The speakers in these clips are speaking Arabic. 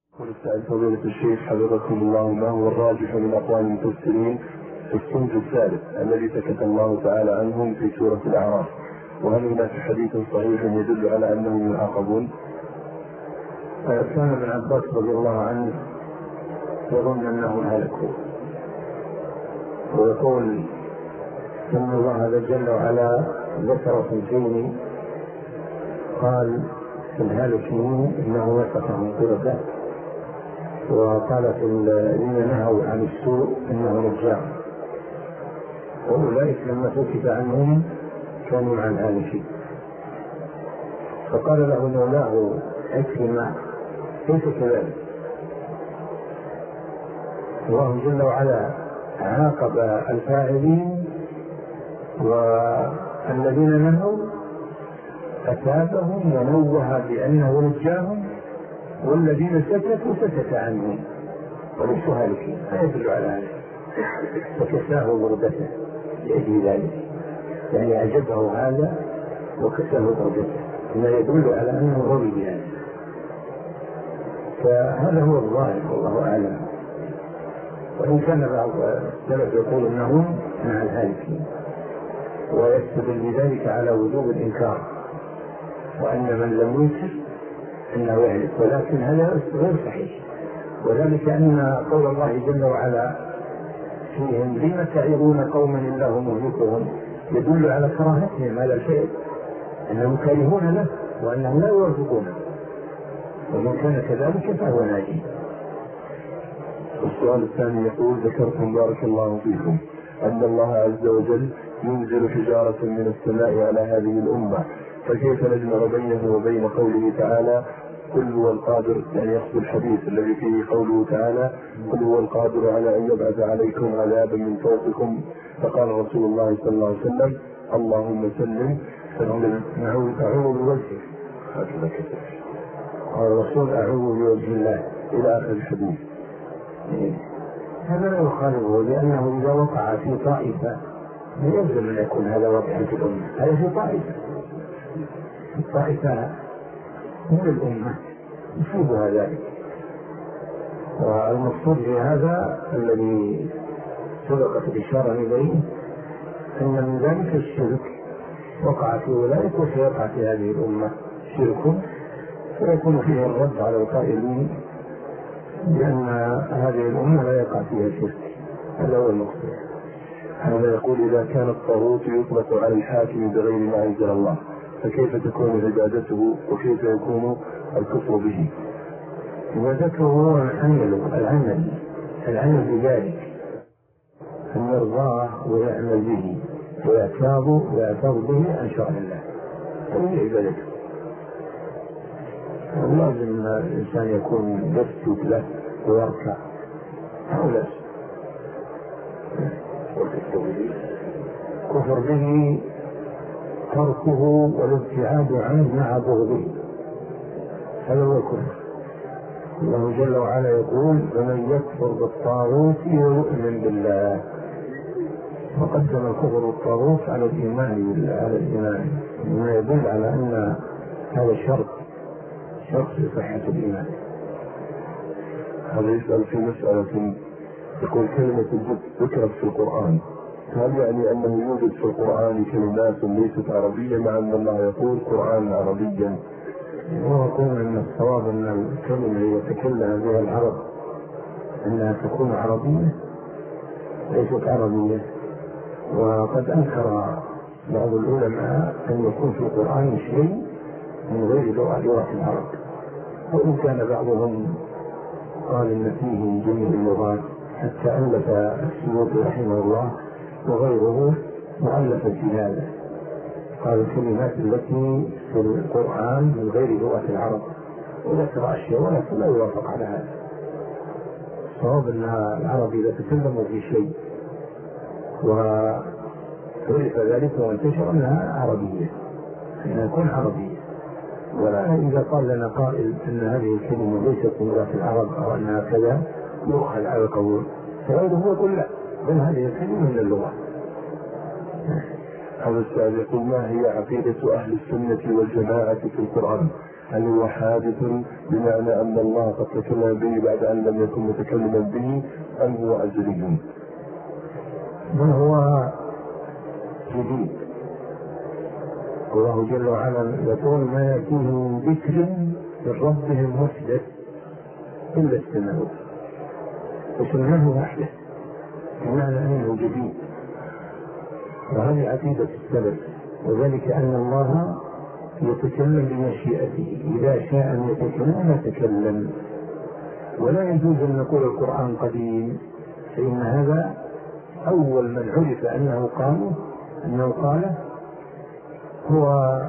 ونسأل فضيلة الشيخ حفظكم الله ما هو الراجح من أقوال المفسرين في الصنف الثالث الذي سكت الله تعالى عنهم في سورة الأعراف، وهل هناك حديث صحيح يدل على أنهم يعاقبون؟ كان ابن عباس رضي الله عنه يظن أنهم هلكوا، ويقول إن الله جل وعلا ذكر صنفين قال في الهالكين إنه وصفهم قردة، وقال في الذين نهوا عن السوء إنه نجار، وأولئك لما سكت عنهم كانوا مع الهالكين. فقال له مولاه عكرمة كيف كذلك؟ الله جل وعلا عاقب الفاعلين والذين نهوا أثابهم ونوه بأنه نجاهم، والذين سكتوا سكت عنهم وليسوا هالكين. لا يدل على هذا، فكساه بردته لأجل ذلك، يعني أعجبه هذا وكساه بردته، ما يدل على أنه رضي بهذا. فهذا هو الظاهر والله أعلم، وإن كان بعض السلف يقول أنهم مع الهالكين ويستدل بذلك على وجوب الإنكار، وأن من لم ينكر أنه يهلك، ولكن هذا غير صحيح، وذلك أن قول الله جل وعلا فيهم لم تعظون قوما الله مهلكهم يدل على كراهتهم هذا الشيء، أنهم كارهون له وأنهم لا يوافقونه، ومن كان كذلك فهو ناجي. السؤال الثاني يقول: ذكرتم بارك الله فيكم أن الله عز وجل ينزل حجارة من السماء على هذه الأمة، فكيف نجمع بينه وبين قوله تعالى قل هو القادر، يعني يقصد الحديث الذي فيه قوله تعالى قل هو القادر على أن يبعث عليكم عذابا من فوقكم، فقال رسول الله صلى الله عليه وسلم اللهم سلم سلم أعوذ بوجهه، هكذا كتب قال الرسول أعوذ بوجه الله إلى آخر الحديث. هذا لا يخالفه، لأنه إذا وقع في طائفة لا يلزم أن يكون هذا واقعا في الأمة، هذا في طائفة من الأمة يصيبها ذلك. والمقصود في هذا الذي سبقت الإشارة إليه أن من ذلك الشرك وقع في أولئك وسيقع في هذه الأمة شرك، فيكون فيه الرد على القائلين لأن هذه الأمة لا يقع فيها شرك. هذا هو المقصود. هذا يقول: إذا كان الطاغوت يطلق على الحاكم بغير ما أنزل الله، فكيف تكون عبادته وكيف يكون الكفر به؟ عبادته هو العمل بذلك، أن يرضاه ويعمل به ويعتاض به عن شرع الله، هذه عبادته. لازم الإنسان يكون يسجد له ويركع أو لا. كفر به تركه والابتعاد عنه مع بغضه، هذا هو الكفر. الله جل وعلا يقول: ومن يكفر بالطاغوت ويؤمن بالله، وقدم الكفر بالطاغوت على الإيمان بالله، مما يدل على أن هذا شرط لصحة الإيمان. هذا يسأل في مسألة، يقول: كلمة الجد ذكرت في القرآن، هل يعني أنه يوجد في القرآن كلمات ليست عربية مع أن الله يقول قرآن عربيا؟ ويقول أن الصواب أن الكلمة يتكلم بها العرب أنها تكون عربية ليست عربية، وقد أنكر بعض العلماء أن يكون في القرآن شيء من غير لغة العرب، وإن كان بعضهم قال إن فيه جميع اللغات، حتى ألف السيوطي رحمه الله وغيره مؤلفا في هذا، قال الكلمات التي في القرآن من غير لغة العرب، وذكر أشياء ولكن لا يوافق على هذا. الصواب أن العرب إذا تكلموا في شيء وعرف ذلك وانتشر أنها عربية، أنها تكون عربية، ولا إذا قال لنا قائل أن هذه الكلمة ليست من لغة العرب أو أنها كذا يؤخذ على القول، فغيره يقول لا، بل هذه الكلمة من اللغة. هذا السؤال يقول: ما هي عقيدة أهل السنة والجماعة في القرآن؟ هل هو حادث بمعنى أن الله قد تكلم به بعد أن لم يكن متكلما به، أم هو أزلي؟ بل هو جديد. الله جل وعلا يقول ما يأتيه من ذكر من ربهم محدث إلا استمعوا، وسمعه محدث بمعنى أنه جديد. وهذه عقيدة السلف، وذلك أن الله يتكلم بمشيئته، إذا شاء أن يتكلم. ولا يجوز أن نقول القرآن قديم، فإن هذا أول من عرف أنه قال هو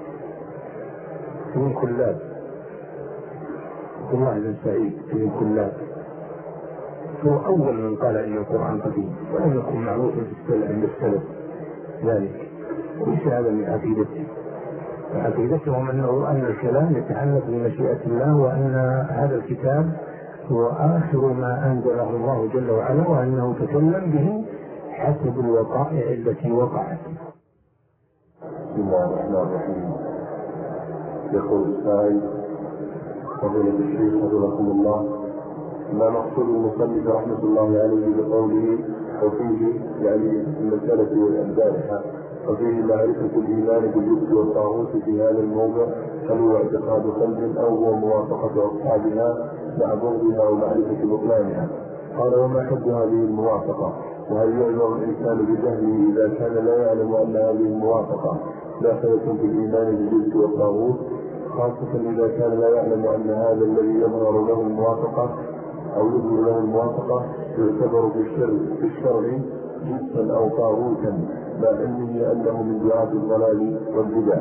ابن كلاب، عبد الله بن سعيد ابن كلاب، هو أول من قال إن القرآن قديم، ولم يكن معروفا عند السلف ذلك. وليس هذا من عقيدتهم أن الكلام يتعلق بمشيئة الله، وأن هذا الكتاب هو آخر ما أنزله الله جل وعلا، وأنه تكلم به حسب الوقائع التي وقعت. بسم الله الرحمن الرحيم. يقول السائل: فضيلة الشيخ حفظكم الله، ما مقصود المصنف رحمة الله عليه بقوله وفيه، يعني المسألة والأمثالها، وفيه معرفة الإيمان بالجبت والطاغوت في هذا الموضع، هل هو اعتقاد قلب أو هو موافقة أصحابها مع بغضها ومعرفة بطلانها؟ قال: وما حد هذه الموافقة؟ وهل يعذر الإنسان بجهله إذا كان لا يعلم أن هذه الموافقة داخلة في الإيمان بالجبت والطاغوت، خاصة إذا كان لا يعلم أن هذا الذي يظهر له الموافقة أو يظهر له الموافقة يعتبر في الشرع جبتا أو طاغوتا، مع علمه أنه من دعاة الضلال والبدع؟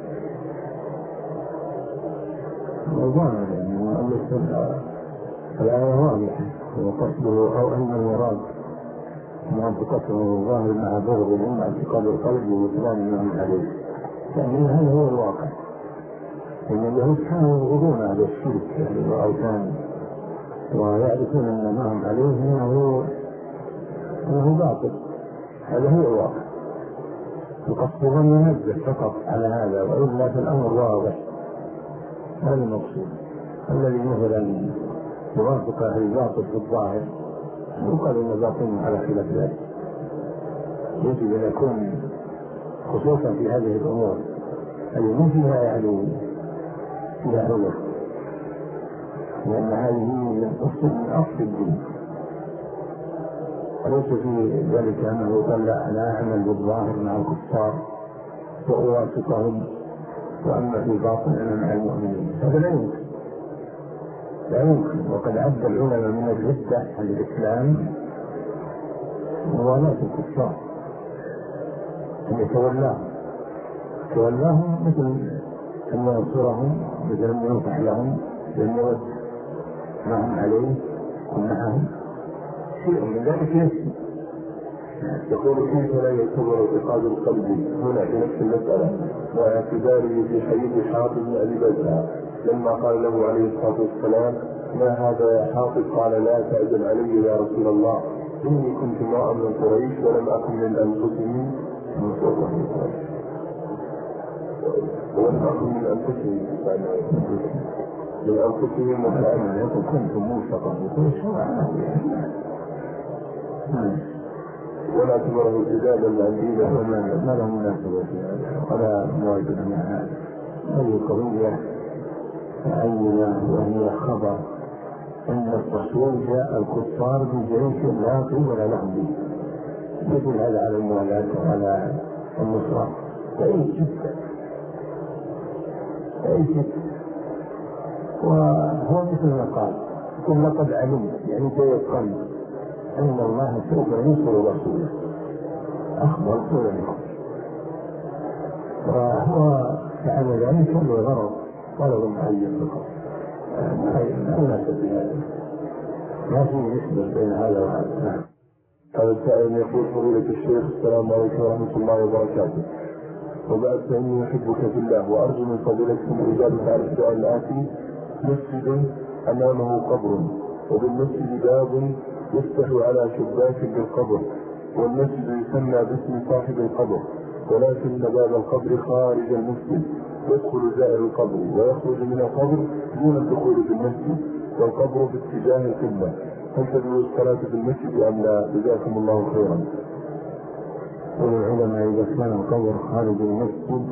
الظاهر يعني الآية واضحة، وقصده أو أن المراد موافقته الظاهر مع بغضهم مع اعتقاد القلب وإسلام منهم عليه، لأن هذا هو الواقع. إن اليهود كانوا يبغضون هذا الشرك والأوثان، ويعرفون أن ما هم عليه أنه باطل. هذا هو الواقع. القصد أن ينزل فقط على هذا، وإلا في الأمر واضح. هذا المقصود. الذي مثلا يوافق أهل الباطل في الظاهر يقال إن باطل على خلاف ذلك. يجب أن يكون خصوصا في هذه الأمور التي فيها يعني فيها عذر، لأن هذه من أصل الدين، وليس في ذلك أنه قال لا أعمل بالظاهر مع الكفار وأوافقهم، وأما في باطن أنا مع المؤمنين. هذا لا يمكن. وقد عد العلماء من الردة عن الإسلام موالاة الكفار، أن يتولاهم مثل أن ينصرهم، مثل أن ينصح لهم، لأن يود ما هم عليه ومعهم شيء من ذلك يسمى. يقول: كيف لا يعتبر اعتقاد القلب هنا في نفس المسألة واعتباره في حديث حاطب بن أبي بلتعة لما قال له عليه الصلاة والسلام: ما هذا يا حاطب؟ قال: لا تعجل علي يا رسول الله، إني كنت امرأ من قريش ولم أكن من أنفسهم من أنفسهم وكان كنت موفقا بقريش ولا اعتبره ابتداء عن دينه، ما له مناسبة في هذا ولا مواجهة مع هذا. هذه قضية معينة، وهي خبر أن الرسول جاء الكفار بجيش لا قبل لهم به، يدل هذا على الموالاة وعلى النصرة. بعيد جدا. وهو مثل ما قال: ثم لقد علمت، يعني تيقنت أن الله سوف ينصر رسوله، أخبر طول الوقت. وهو فعل ذلك لغرض معين فقط، ما يناسب بهذا، ما في نسبة بين هذا وهذا. هذا السائل يقول: فضيلة الشيخ، السلام عليكم ورحمة الله وبركاته، وبعد فإني أحبك في الله، وأرجو من فضيلتكم الإجابة على السؤال الآتي: مسجد أمامه قبر، وبالمسجد باب يفتح على شباك بالقبر، والمسجد يسمى باسم صاحب القبر، ولكن باب القبر خارج المسجد، يدخل زائر القبر ويخرج من القبر دون الدخول في المسجد، والقبر في اتجاه القبلة. هل تجوز الصلاة في المسجد أم لا؟ جزاكم الله خيرا. والعلماء إذا كان القبر خارج المسجد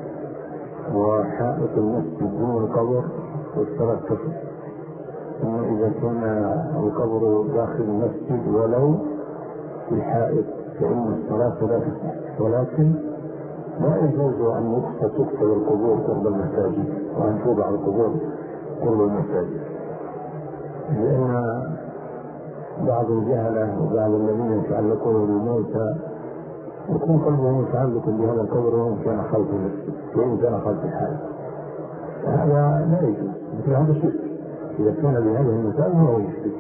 وحائط المسجد دون القبر والصلاة تصح. أما إذا كان القبر داخل المسجد ولو في الحائط فإن الصلاة لا تصح، ولكن لا يجوز أن تكتب القبور قرب المساجد وأن توضع القبور قرب المساجد، لأن بعض الجهلة وبعض الذين يتعلقون بالموتى يكون قلبهم متعلق بهذا القبر وإن كان خلف المسجد وإن كان خلف الحائط، هذا لا يجوز، مثل هذا شرك. إذا كان بهذه المثال هو يشرك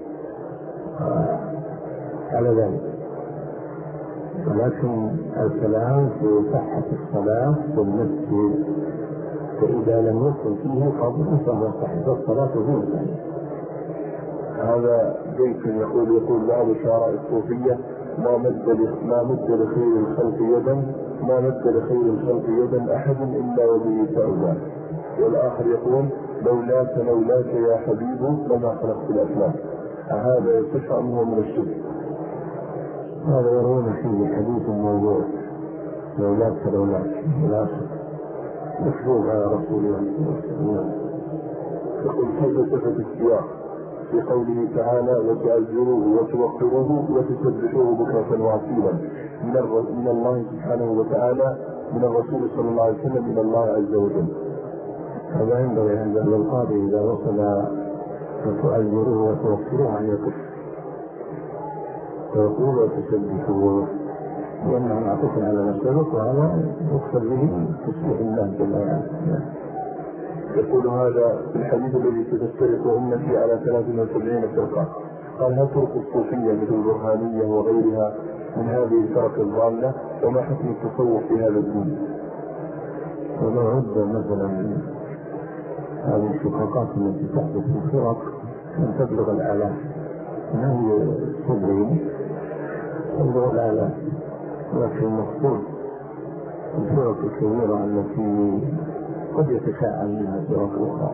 على ذلك. ولكن الكلام في صحة الصلاة في المسجد، فإذا لم يكن فيه قبر فهو صحة الصلاة دون ذلك. هذا بيت يقول بعض الشعراء الصوفية: ما مد لخير الخلق يدا أحد إلا وبه تأوى. والآخر يقول: لولاك يا حبيب لما خلقت الأفلاك. هذا يصح أم هو من الشرك؟ هذا يرون فيه حديث موضوع: لولاك الآخر مشروع على رسول الله. يقول: كيف صفة السياق في قوله تعالى: وتعزروه وتوقروه وتسبحوه بكرة وأصيلا، من الله سبحانه وتعالى، من الرسول صلى الله عليه وسلم إلى الله عز وجل؟ هذا ينبغي عند القاضي إذا وصل وتعزروه وتوقروه أن يقف ويقول وتسبحوه، لأنه معطوف على نفسه، وهذا يقصد به تسبيح الله جل وعلا. يقول: هذا في الحديث الذي ستفترق أمتي على 73 فرقة، قال: هل فرق الصوفية مثل البرهانية وغيرها من هذه الفرق الضالة؟ وما حكم التصوف في هذا الدين؟ ولو عد مثلا هذه الشقاقات التي تحدث في الفرق أن تبلغ الآلاف، ما هي 70 تبلغ الآلاف، ولكن المقصود الفرق الكبيرة التي قد يتشاءم منها فرق أخرى،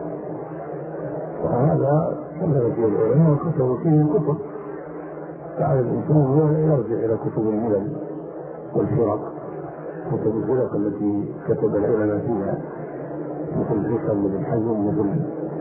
وهذا كما في العلماء كتبوا فيه كتب، فعلى الإنسان يرجع إلى كتب الملل والفرق، كتب الفرق التي كتب العلماء فيها، مثل الحكم بن حزم، مثل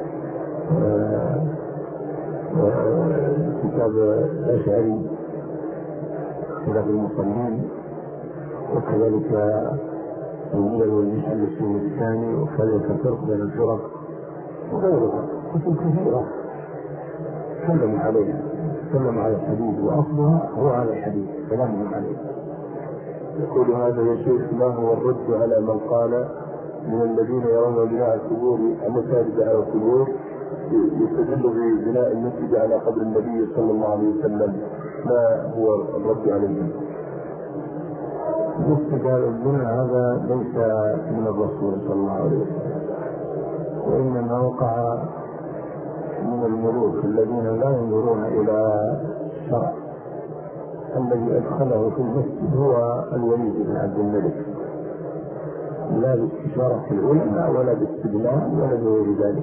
كتاب الأشعري كتاب المصلين، وكذلك الملل والمحل السنة الثاني، وكذلك الفرق بين الفرق وغيرها، كتب كثيرة تكلموا عليها، تكلموا على الحديث، وأصلها هو على الحديث كلامهم عليه. يقول: هذا يا شيخ، ما هو الرد على من قال من الذين يرون بناء القبور المساجد على القبور يستدل ببناء المسجد على قبر النبي صلى الله عليه وسلم؟ ما هو الرد عليهم؟ الاستدلال البناء هذا ليس من الرسول صلى الله عليه وسلم، وإنما وقع من الملوك الذين لا ينظرون إلى الشرع. الذي أدخله في المسجد هو الوليد بن عبد الملك، لا باستشارة العلماء ولا باستدلال ولا بغير ذلك.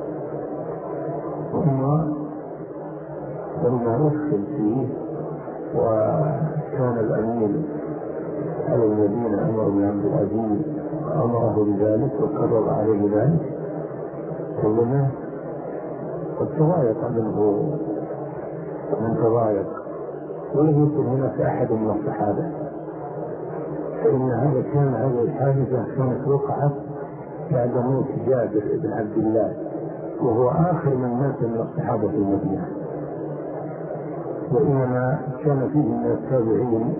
ثم لما أدخل فيه وكان الأمير على المدينة عمر بن عبد العزيز أمره بذلك وكرر عليه ذلك، كلنا قد تضايق منه من تضايق، ولم يكن هناك أحد من الصحابة، فإن هذه الحادثة كانت وقعت بعد موت جابر بن عبد الله، وهو آخر من مات من الصحابة في المدينة، وإنما كان فيه من التابعين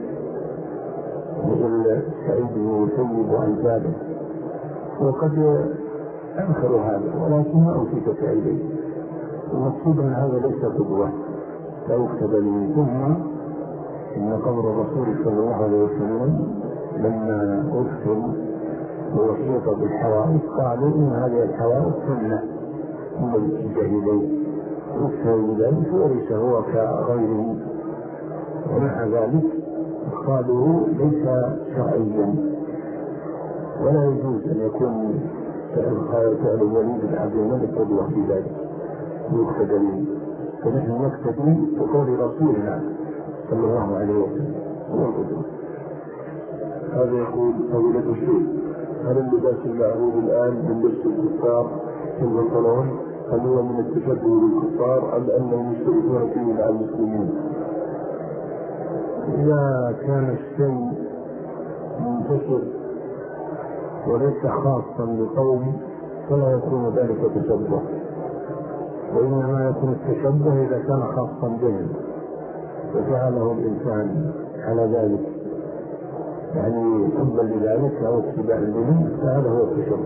مثل سعيد بن المسيب وأمثاله، وقد أنكروا هذا، ولكن ما أوصيت إليه. المقصود أن هذا ليس قدوة لا يكتب به. ثم إن قبر الرسول صلى الله عليه وسلم لما أرسل ووحيط بالحوائط قالوا إن هذه الحوائط سنة من الاتجاه إليه، أرسل ذلك وليس هو كغيره، ومع ذلك قالوا ليس شرعيا ولا يجوز أن يكون فعل الوليد بن عبد الملك قدوة في ذلك يقتدى به، فنحن نقتدي بقول رسولنا صلى الله عليه وسلم هو القدوة. هذا يقول فضيلة الشيخ: هل اللباس المعروف الآن من لبس الكفار في البنطلون هل هو من التشبه بالكفار أم أنهم يشتركون فيه مع المسلمين؟ إذا كان الشيء منتشر وليس خاصا بقوم فلا يكون ذلك تشبه، وإنما يكون التشبه إذا كان خاصا بهم وفعله الإنسان على ذلك، يعني حبا لذلك أو اتباعا لهم، فهذا هو التشبه.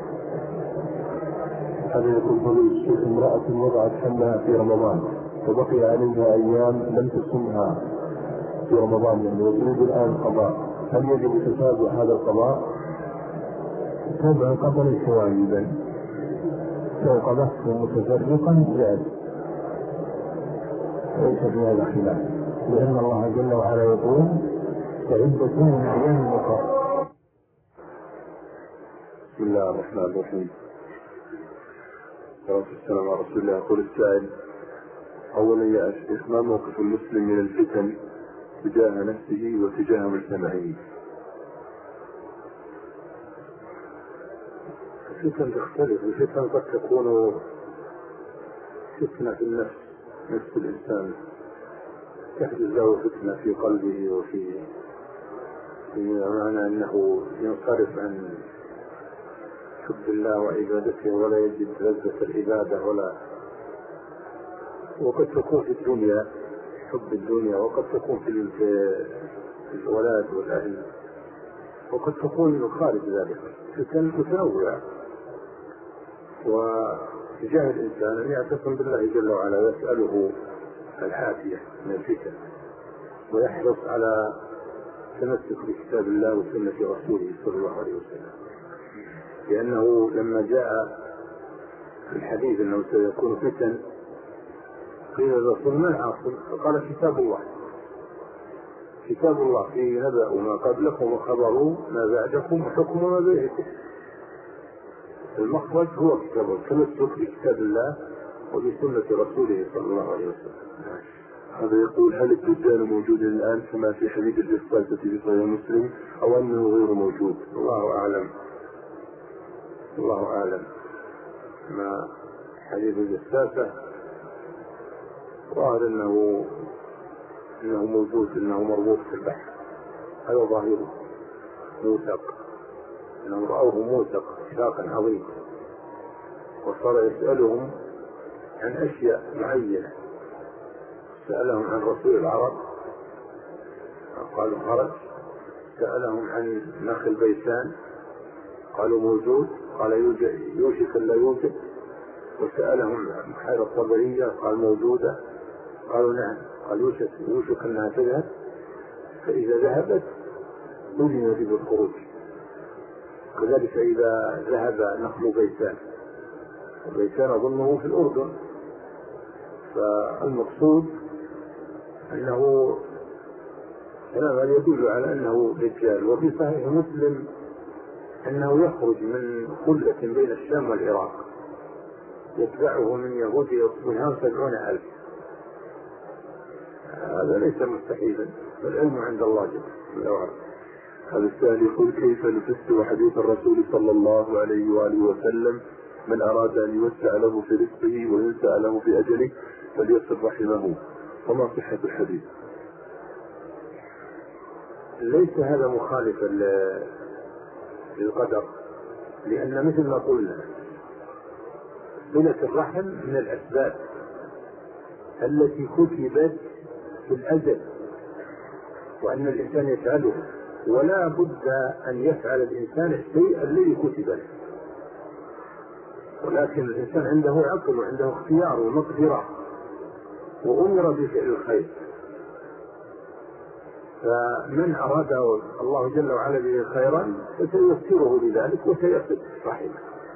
هذا يقول فضيلة الشيخ: امرأة وضعت حملها في رمضان وبقي عليها أيام لم تصمها في رمضان يعني وتريد الآن قضاء، هل يجب تتابع هذا القضاء؟ تابع قبل الشواهد، لو قضته متفرقا جاز، ليس في هذا خلاف، لأن الله جل وعلا يقول: فعدة من أيام أخرى. بسم الله الرحمن الرحيم. والسلام على رسول الله. يقول السائل: أولا يا شيخ، ما موقف المسلم من الفتن تجاه نفسه وتجاه مجتمعه؟ الفتن تختلف، الفتن قد تكون فتنة في النفس، نفس الإنسان تحدث له فتنة في قلبه وفي معنى أنه ينصرف عن حب الله وعبادته ولا يجد لذة العبادة وقد تكون في الدنيا حب الدنيا، وقد تكون في الأولاد والأهل، وقد تكون خارج ذلك فتن متنوعة. وتجاه الإنسان أن يعتصم بالله جل وعلا ويسأله العافية من الفتن، ويحرص على تمسك بكتاب الله وسنة رسوله صلى الله عليه وسلم، لأنه لما جاء في الحديث أنه سيكون فتن قيل للرسول: ما العاصم؟ فقال: كتاب الله. كتاب الله فيه نبأ ما قبلكم وخبروا ما بعدكم وحكم ما بينكم. المخرج هو كتاب الله، التمسك بكتاب الله وبسنة رسوله صلى الله عليه وسلم. هذا يقول: هل الدجال موجود الآن كما في حديث الجساسة في صحيح مسلم أو أنه غير موجود؟ الله أعلم، الله أعلم. ما حديث الجساسة ظاهر أنه موجود، أنه مربوط في البحر، هذا ظاهره موثق، أنهم رأوه موثق اتفاقا عظيما، وصار يسألهم عن أشياء معينة. سألهم عن رسول العرب قالوا خرج، سألهم عن نخل بيسان قالوا موجود، قال يوشك لا يوجد، وسألهم عن بحيرة الطبرية قال موجودة، قالوا نعم، قال يوشك أنها تذهب، فإذا ذهبت أذن به بالخروج، كذلك إذا ذهب نخل بيسان، وبيسان أظنه في الأردن. فالمقصود أنه هذا يدل على أنه دجال. وفي صحيح مسلم أنه يخرج من قلة بين الشام والعراق يتبعه من يهود يصبحون 70,000. هذا ليس مستحيلا، فالعلم عند الله جل وعلا. هذا السائل يقول: كيف نفسر حديث الرسول صلى الله عليه وآله وسلم: من أراد أن يوسع له في رزقه وينسى له في أجله فليصل رحمه؟ وما صحة الحديث؟ ليس هذا مخالفا للقدر، لأن مثل ما قلنا صلة الرحم من الأسباب التي كتبت في الأزل وأن الإنسان يفعله، ولا بد أن يفعل الإنسان الشيء الذي كتب له، ولكن الإنسان عنده عقل وعنده اختيار ومقدرة وأمر بفعل الخير. فمن أراد الله جل وعلا به خيرا فسيسره لذلك وسيصل رحمه.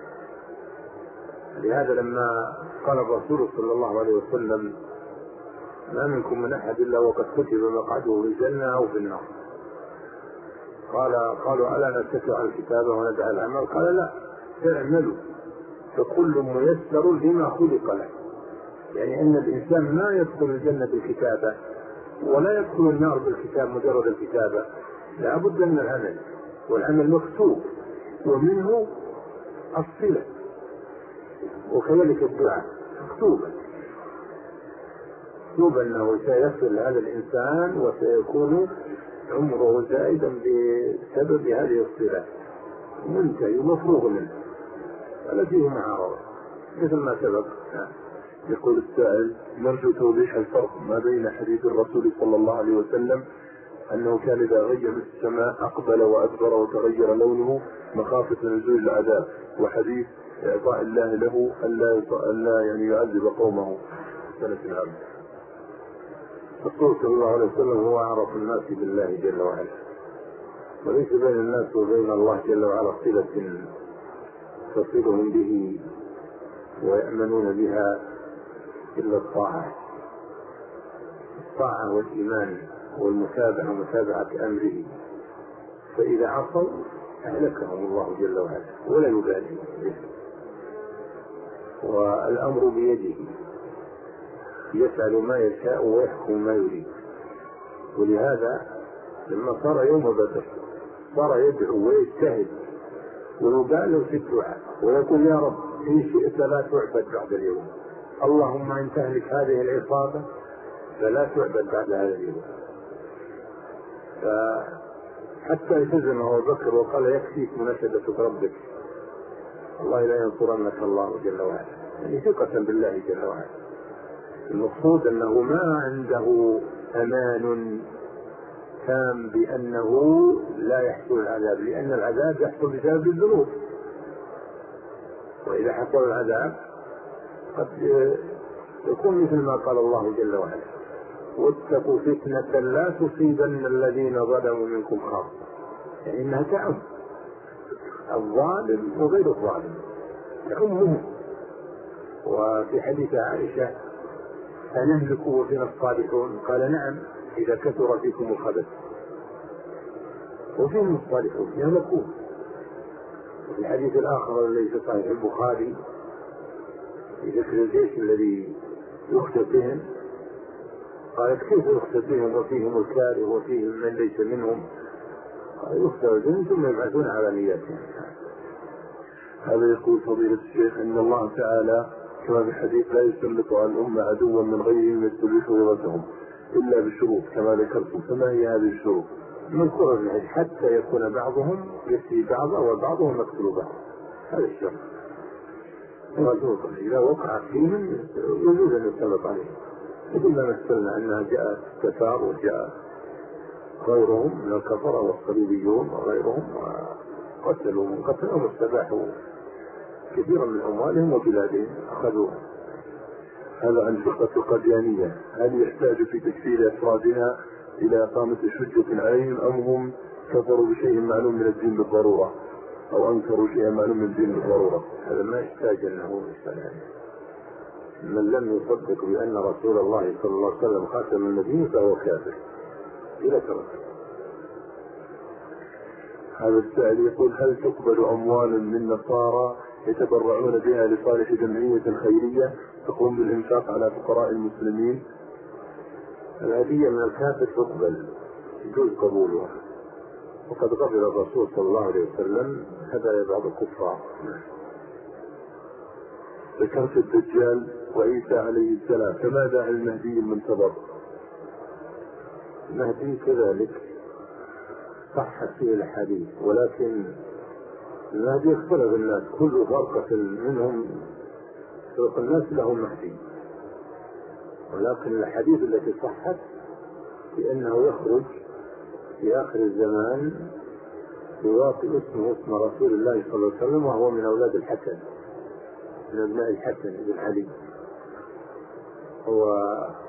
لهذا لما قال الرسول صلى الله عليه وسلم: ما منكم من أحد إلا وقد كتب مقعده في الجنة أو في النار، قالوا ألا نتكل على الكتابة وندع العمل؟ قال لا، اعملوا فكل ميسر لما خلق له. يعني أن الإنسان ما يدخل الجنة بالكتابة ولا يدخل النار بالكتاب مجرد الكتابة، لا بد من العمل، والعمل مكتوب ومنه الصلة، وكذلك الدعاء مكتوب أنه سيصل هذا الإنسان وسيكون عمره زائدا بسبب هذه الصلة، منتهي ومفروغ منه ولا فيه معارضة مثل ما سبق. يقول السائل: نرجو توضيح الفرق ما بين حديث الرسول صلى الله عليه وسلم أنه كان إذا غيم السماء أقبل وأدبر وتغير لونه مخافة نزول العذاب، وحديث إعطاء الله له ألا يعني يعذب قومه سنة العام. الرسول صلى الله عليه وسلم هو أعرف الناس بالله جل وعلا، وليس بين الناس وبين الله جل وعلا صلة تصلهم به ويأمنون بها إلا الطاعة والإيمان والمتابعة ومتابعة أمره، فإذا عصوا أهلكهم الله جل وعلا ولا يبالي به، والأمر بيده يفعل ما يشاء ويحكم ما يريد. ولهذا لما صار يوم بدر صار يدعو ويجتهد ويبالغ في الدعاء ويقول: يا رب إن شئت لا تعبد بعد اليوم، اللهم إن تهلك هذه العصابة فلا تعبد بعد هذا اليوم. فحتى التزم أبو بكر وقال: يكفيك مناشدة ربك، والله لا ينصرنك الله جل وعلا، يعني ثقة بالله جل وعلا. المقصود أنه ما عنده أمان تام بأنه لا يحصل العذاب، لأن العذاب يحصل بسبب الذنوب، وإذا حصل العذاب قد يكون مثل ما قال الله جل وعلا: واتقوا فتنة لا تصيبن الذين ظلموا منكم خاصة، يعني إنها تعم الظالم وغير الظالم، تعمهم. وفي حديث عائشة: أنهلك وفينا الصالحون؟ قال: نعم، إذا كثر فيكم الخبث، وفيهم الصالحون يهلكون. وفي الحديث الآخر الذي في صحيح البخاري في ذكر الجيش الذي يخطئ بهم، قالت: كيف يخطئ بهم وفيهم الكاره وفيهم من ليس منهم؟ قال: يخطئ بهم ثم يبعثون على نياتهم. هذا يقول فضيلة الشيخ إن الله تعالى كما في الحديث لا يسلط على الأمة عدوا من غيرهم يستبيح غيرتهم إلا بشروط كما ذكرتم، فما هي هذه الشروط؟ مذكورة في الحديث: حتى يكون بعضهم يسري بعضا وبعضهم يقتل بعضا، هذا الشرط. إذا وقع فيهم يجوز أن يسلط عليهم، مثل ما مثلنا أنها جاءت التتار وجاء غيرهم من الكفرة والصليبيون وغيرهم وقتلوا من قتلهم واستباحوا كثيرا من أموالهم وبلادهم أخذوها. هذا عن فرقة القاديانية، هل يحتاج في تكفير أفرادها إلى إقامة حجة عليهم أم هم كفروا بشيء معلوم من الدين بالضرورة أو أنكروا شيئا معلوم من الدين بالضرورة؟ هذا ما يحتاج أنه يسأل. من لم يصدق بأن رسول الله صلى الله عليه وسلم خاتم النبي فهو كافر إلى ترك. هذا السائل يقول: هل تقبل أموال من نصارى يتبرعون بها لصالح جمعية خيرية تقوم بالإنفاق على فقراء المسلمين؟ الهدية من الكافر تقبل، يجوز قبولها، وقد قبل الرسول صلى الله عليه وسلم هدايا بعض الكفار. ذكرت الدجال وعيسى عليه السلام، فماذا عن المهدي المنتظر؟ المهدي كذلك صحت فيه الحديث، ولكن المهدي اختلف الناس، كل فرقة منهم فرق الناس لهم مهدي، ولكن الحديث التي صحت بأنه يخرج في آخر الزمان يواطئ اسمه اسم رسول الله صلى الله عليه وسلم، وهو من أولاد الحسن، من أبناء الحسن بن علي، هو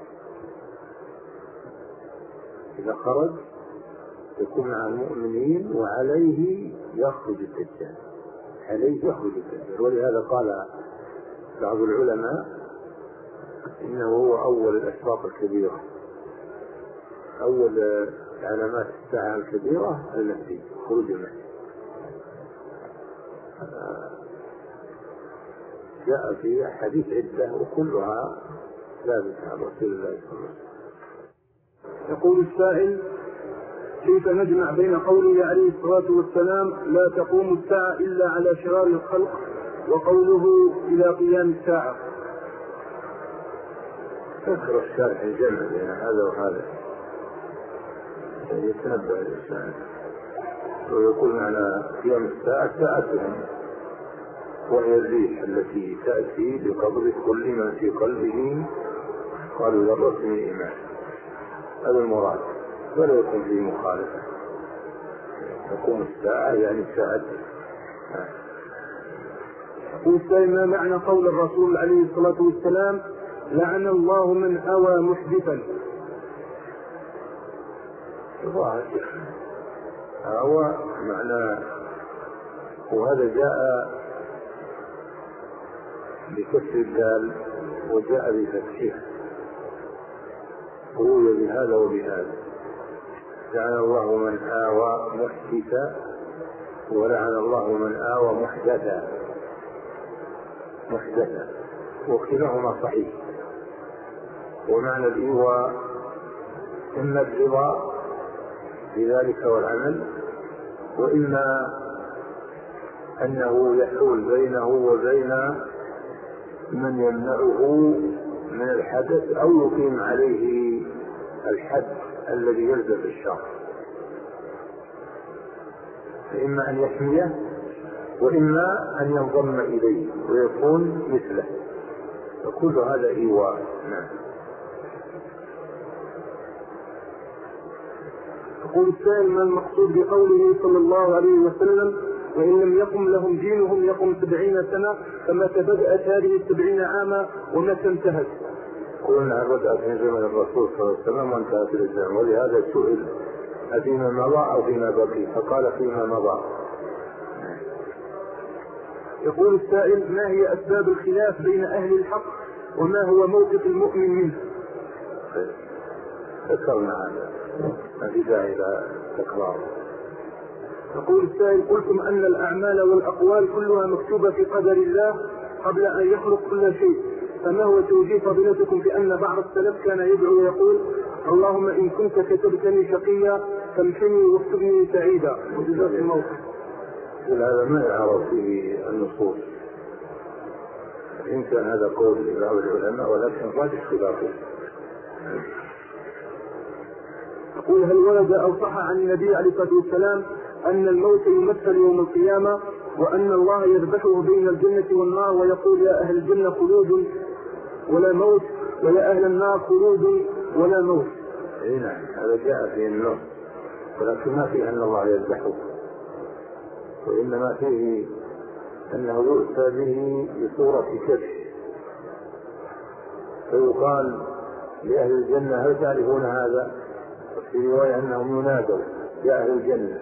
إذا خرج يكون مع المؤمنين وعليه يخرج الدجال، عليه يخرج الدجال. ولهذا قال بعض العلماء إنه هو أول الأشراط الكبيرة، أول علامات الساعة الكبيرة التي خروج المسيح جاء في حديث عدة وكلها ثابتة عن رسول الله صلى الله عليه وسلم. يقول السائل: كيف نجمع بين قوله عليه الصلاة والسلام لا تقوم الساعة إلا على شرار الخلق وقوله إلى قيام الساعة؟ تذكر الشارح الجمع بين هذا وهذا يتنبه الإنسان ويقول على قيام الساعة ساعتهم، وهي الريح التي تأتي بقبض كل من في قلبه قال ذرة من إيمان. هذا المراد ولا يكون فيه مخالفة. تقوم الساعة يعني ساعة. يقول: ما معنى قول الرسول عليه الصلاة والسلام: لعن الله من أوى محدثا؟ أوى معنى، وهذا جاء بكسر الدال وجاء بفتحها، روي بهذا وبهذا. لعن الله من آوى محدثا ولعن الله من آوى محدثا وكلاهما صحيح. ومعنى الإيواء إما الرضا بذلك والعمل، وإما أنه يحول بينه وبين من يمنعه من الحدث أو يقيم عليه الحد الذي يلزم الشرع، فإما أن يحميه وإما أن ينضم إليه ويكون مثله، فكل هذا إيواء. نعم. يقول السائل: ما المقصود بقوله صلى الله عليه وسلم: وإن لم يقم لهم دينهم يقم 70 سنة، فمتى بدأت هذه 70 عاما ومتى انتهت؟ قلنا بدأت من زمن الرسول صلى الله عليه وسلم وانتهت الإسلام، ولهذا سئل أفيما مضى أو فيما بقي، فقال فيما مضى. يقول السائل: ما هي أسباب الخلاف بين أهل الحق وما هو موقف المؤمن منه؟ ذكرنا هذا، ما في داعي إلى تكرار. يقول السائل: قلتم أن الأعمال والأقوال كلها مكتوبة في قدر الله قبل أن يخلق كل شيء، فما هو توجيه فضيلتكم في أن بعض السلف كان يدعو ويقول: اللهم إن كنت كتبتني شقيا فامحني واكتبني سعيدا؟ وجزاك الموقف. هذا ما يعرف فيه النصوص، إن كان هذا قول بعض العلماء ولكن راجح خلافه. يقول: هل ورد أو صح عن النبي عليه الصلاة والسلام أن الموت يمثل يوم القيامة، وأن الله يذبحه بين الجنة والنار ويقول: يا أهل الجنة خلود ولا موت، ويا أهل النار خلود ولا موت؟ نعم، هذا جاء في النص، ولكن ما فيه أن الله يذبحه، وإنما فيه أنه يؤتى به بصورة كبش، فيقال لأهل الجنة: هل تعرفون هذا؟ في رواية أنهم ينادوا يا أهل الجنة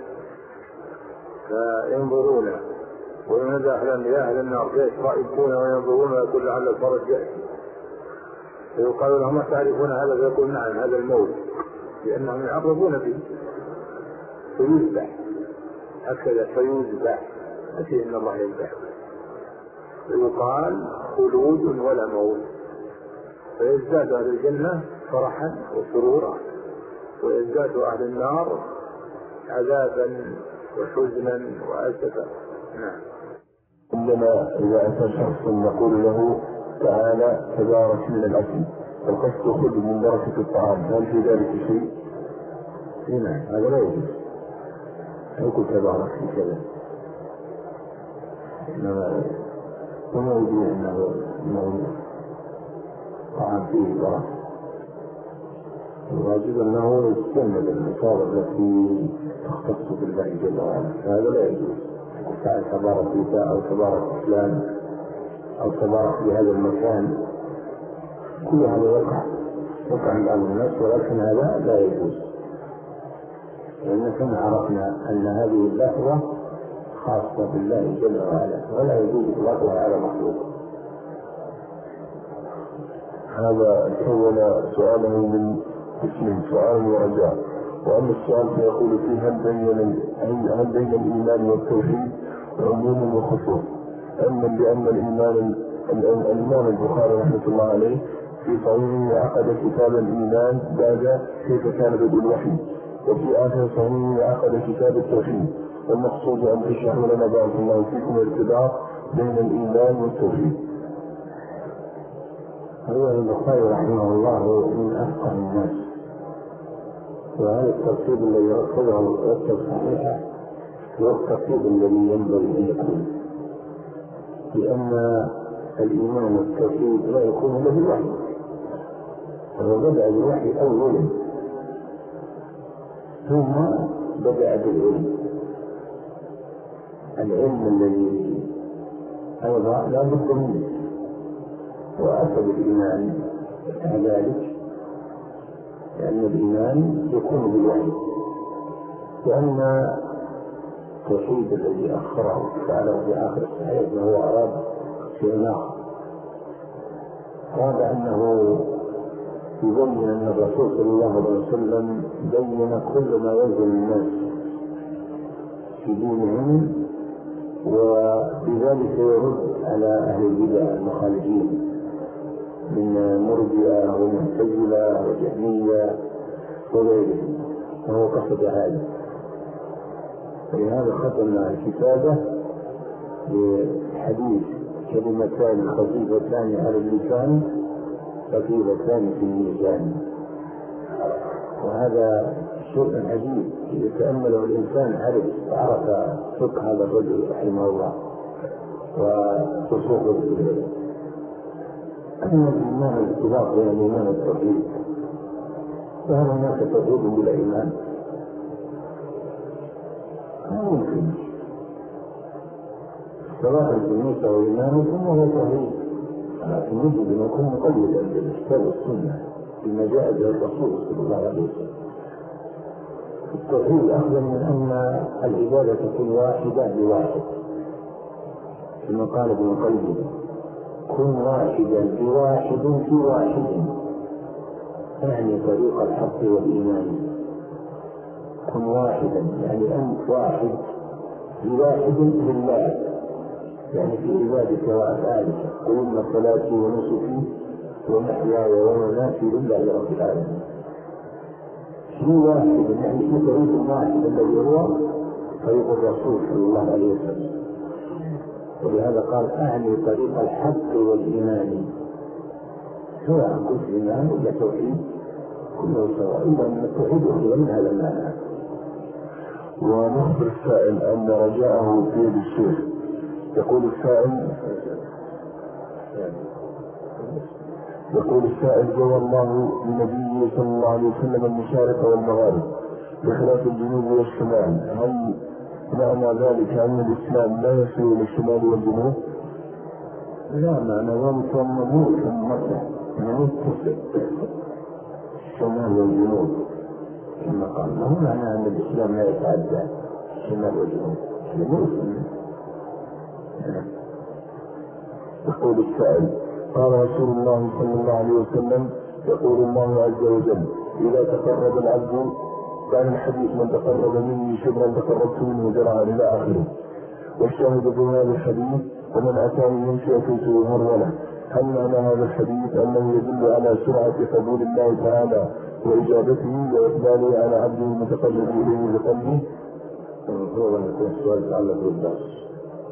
فينظرون، وينادى يا أهل النار فيشرئبون وينظرون ويقول لعل الفرج يأتي، فيقال لهم: ما تعرفون هذا؟ فيقول: نعم، هذا الموت، لأنهم يعرضون به، فيذبح هكذا، فيذبح أتي إن الله يذبح، فيقال: خلود ولا موت، فيزداد أهل الجنة فرحا وسرورا، ويزداد أهل النار عذابا وحزنا وأسفا. نعم. عندما إذا أتى شخص نقول له: تعالى تبارك من الأكل، والقصد خذ من بركة الطعام، هل في ذلك شيء؟ نعم، هذا لا يجوز، يقول تبارك في كذا، إنما وما يدري أنه طعام فيه بركة. الواجب أنه يستند المصادر التي تختص بالله جل وعلا، هذا لا يجوز. تعالى تبارك فيك أو تبارك فلان أو تبارك في هذا المكان، كل هذا وقع عند بعض الناس، ولكن هذا لا يجوز، لأن كما عرفنا أن هذه اللفظة خاصة بالله جل وعلا، ولا يجوز إطلاقها على مخلوق. هذا كون سؤاله من اسم سؤال ورجاء. وأما السؤال فيقول فيه هل بين الإيمان والتوحيد عموم وخصوص؟ علما بأن الإمام البخاري رحمه الله عليه في صحيحه عقد كتاب الإيمان بعد كيف كان بدء الوحي، وفي آخر صحيحه عقد كتاب التوحيد، والمقصود أن تشرحوا لنا بارك الله فيكم الارتباط بين الإيمان والتوحيد. هو البخاري رحمه الله من أفقه الناس، وهذا الترتيب الذي رتبه رتب صحيحه هو الترتيب الذي ينبغي أن يكون، لأن الإيمان والتوحيد لا يكون إلا بالوحي، فهو بدأ بالوحي أولا ثم بدأ بالعلم. العلم الذي أيضا لا بد منه، وأتى بالإيمان كذلك، لأن الإيمان يكون بالوحي، لأن التوحيد الذي أخره فعله في آخر الصحيح وهو أراد شيئا آخر، أراد أنه يبين أن الرسول صلى الله عليه وسلم بين كل ما يلزم الناس في دينهم، وبذلك يرد على أهل البدع المخالفين من مرجئة ومعتزلة وجهمية وغيرهم، وهو قصد هذا. ولهذا ختم الكتابة بحديث كلمتان خفيفتان على اللسان ثقيلتان في الميزان، وهذا شيء عجيب يتأمله الإنسان عرف فقه هذا الرجل رحمه الله وتصوفه بالله. أما الإيمان الارتباط بين الإيمان والتوحيد، فهل هناك توحيد بلا إيمان؟ لا يمكن. سواء موسى وإيمانكم وهو توحيد، لكن يجب أن يكون مقيدا بالكتاب والسنة بما جاء به الرسول صلى الله عليه وسلم. التوحيد أخذ من أن العبادة تكون واحدة بواحد، كما قال ابن القيم: كن واحدا بواحد في واحد، يعني طريق الحق والإيمان. كن واحدا يعني أنت واحد بواحد لله، يعني في عبادك وأفعالك. قل إن صلاتي ونسكي ومحياي ومماتي لله رب العالمين. في واحد يعني في طريق واحد الذي هو طريق الرسول صلى الله عليه وسلم. ولهذا قال: أعني طريق الحق والإيمان. سواء قلت إيمان ولا توحيد كله سواء، إلا أن التوحيد هو من هذا المعنى. ونخبر السائل أن رجاءه في يد الشيخ. يقول السائل: جوى الله لنبيه صلى الله عليه وسلم المشارق والمغارب بخلاف الجنوب والشمال، هل معنى ذلك أن الإسلام لا يصل للشمال والجنوب؟ لا، معنى ذلك النبوة المرة نتصل الشمال والجنوب كما قال. ما هو معنى أن الإسلام لا يتعدى الشمال والجنوب؟ يقول السائل: قال رسول الله صلى الله عليه وسلم: يقول الله عز وجل: إذا تقرب العبد، كان الحديث: من تقرب مني شبرا تقربت منه ذراعا، إلى آخره. والشاهد في هذا الحديث: ومن أتاني يمشي أتيته هرولة. هل معنى هذا الحديث أنه يدل على سرعة قبول الله تعالى وإجابته وإقباله على عبده المتقرب إليه بقلبه؟ هو السؤال يتعلق بالدرس.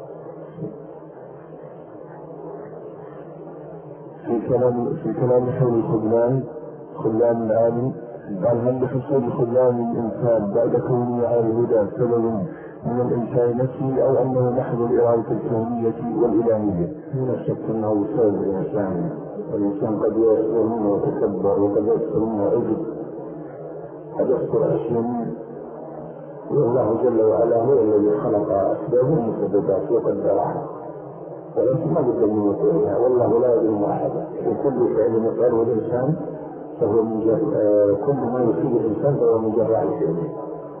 في كلام حول خذلان العالم، قال: هل لحصول خذلان الإنسان بعد كونه على الهدى سبب من الإنسان نفسه، أو أنه محض الإرادة الكونية والإلهية؟ لا شك أنه سبب الإنسان، والإنسان قد يصدر منه وتكبر، وقد يصدر منه عجب، قد يصدر أشياء، والله جل وعلا هو الذي خلق أسباب المسببات وقدرها، ولكن ما بد من وقوعها، والله لا يظلم أحدا. في كل فعل يفعله الإنسان فهو كل ما يصيب الإنسان فهو من جراء فعله.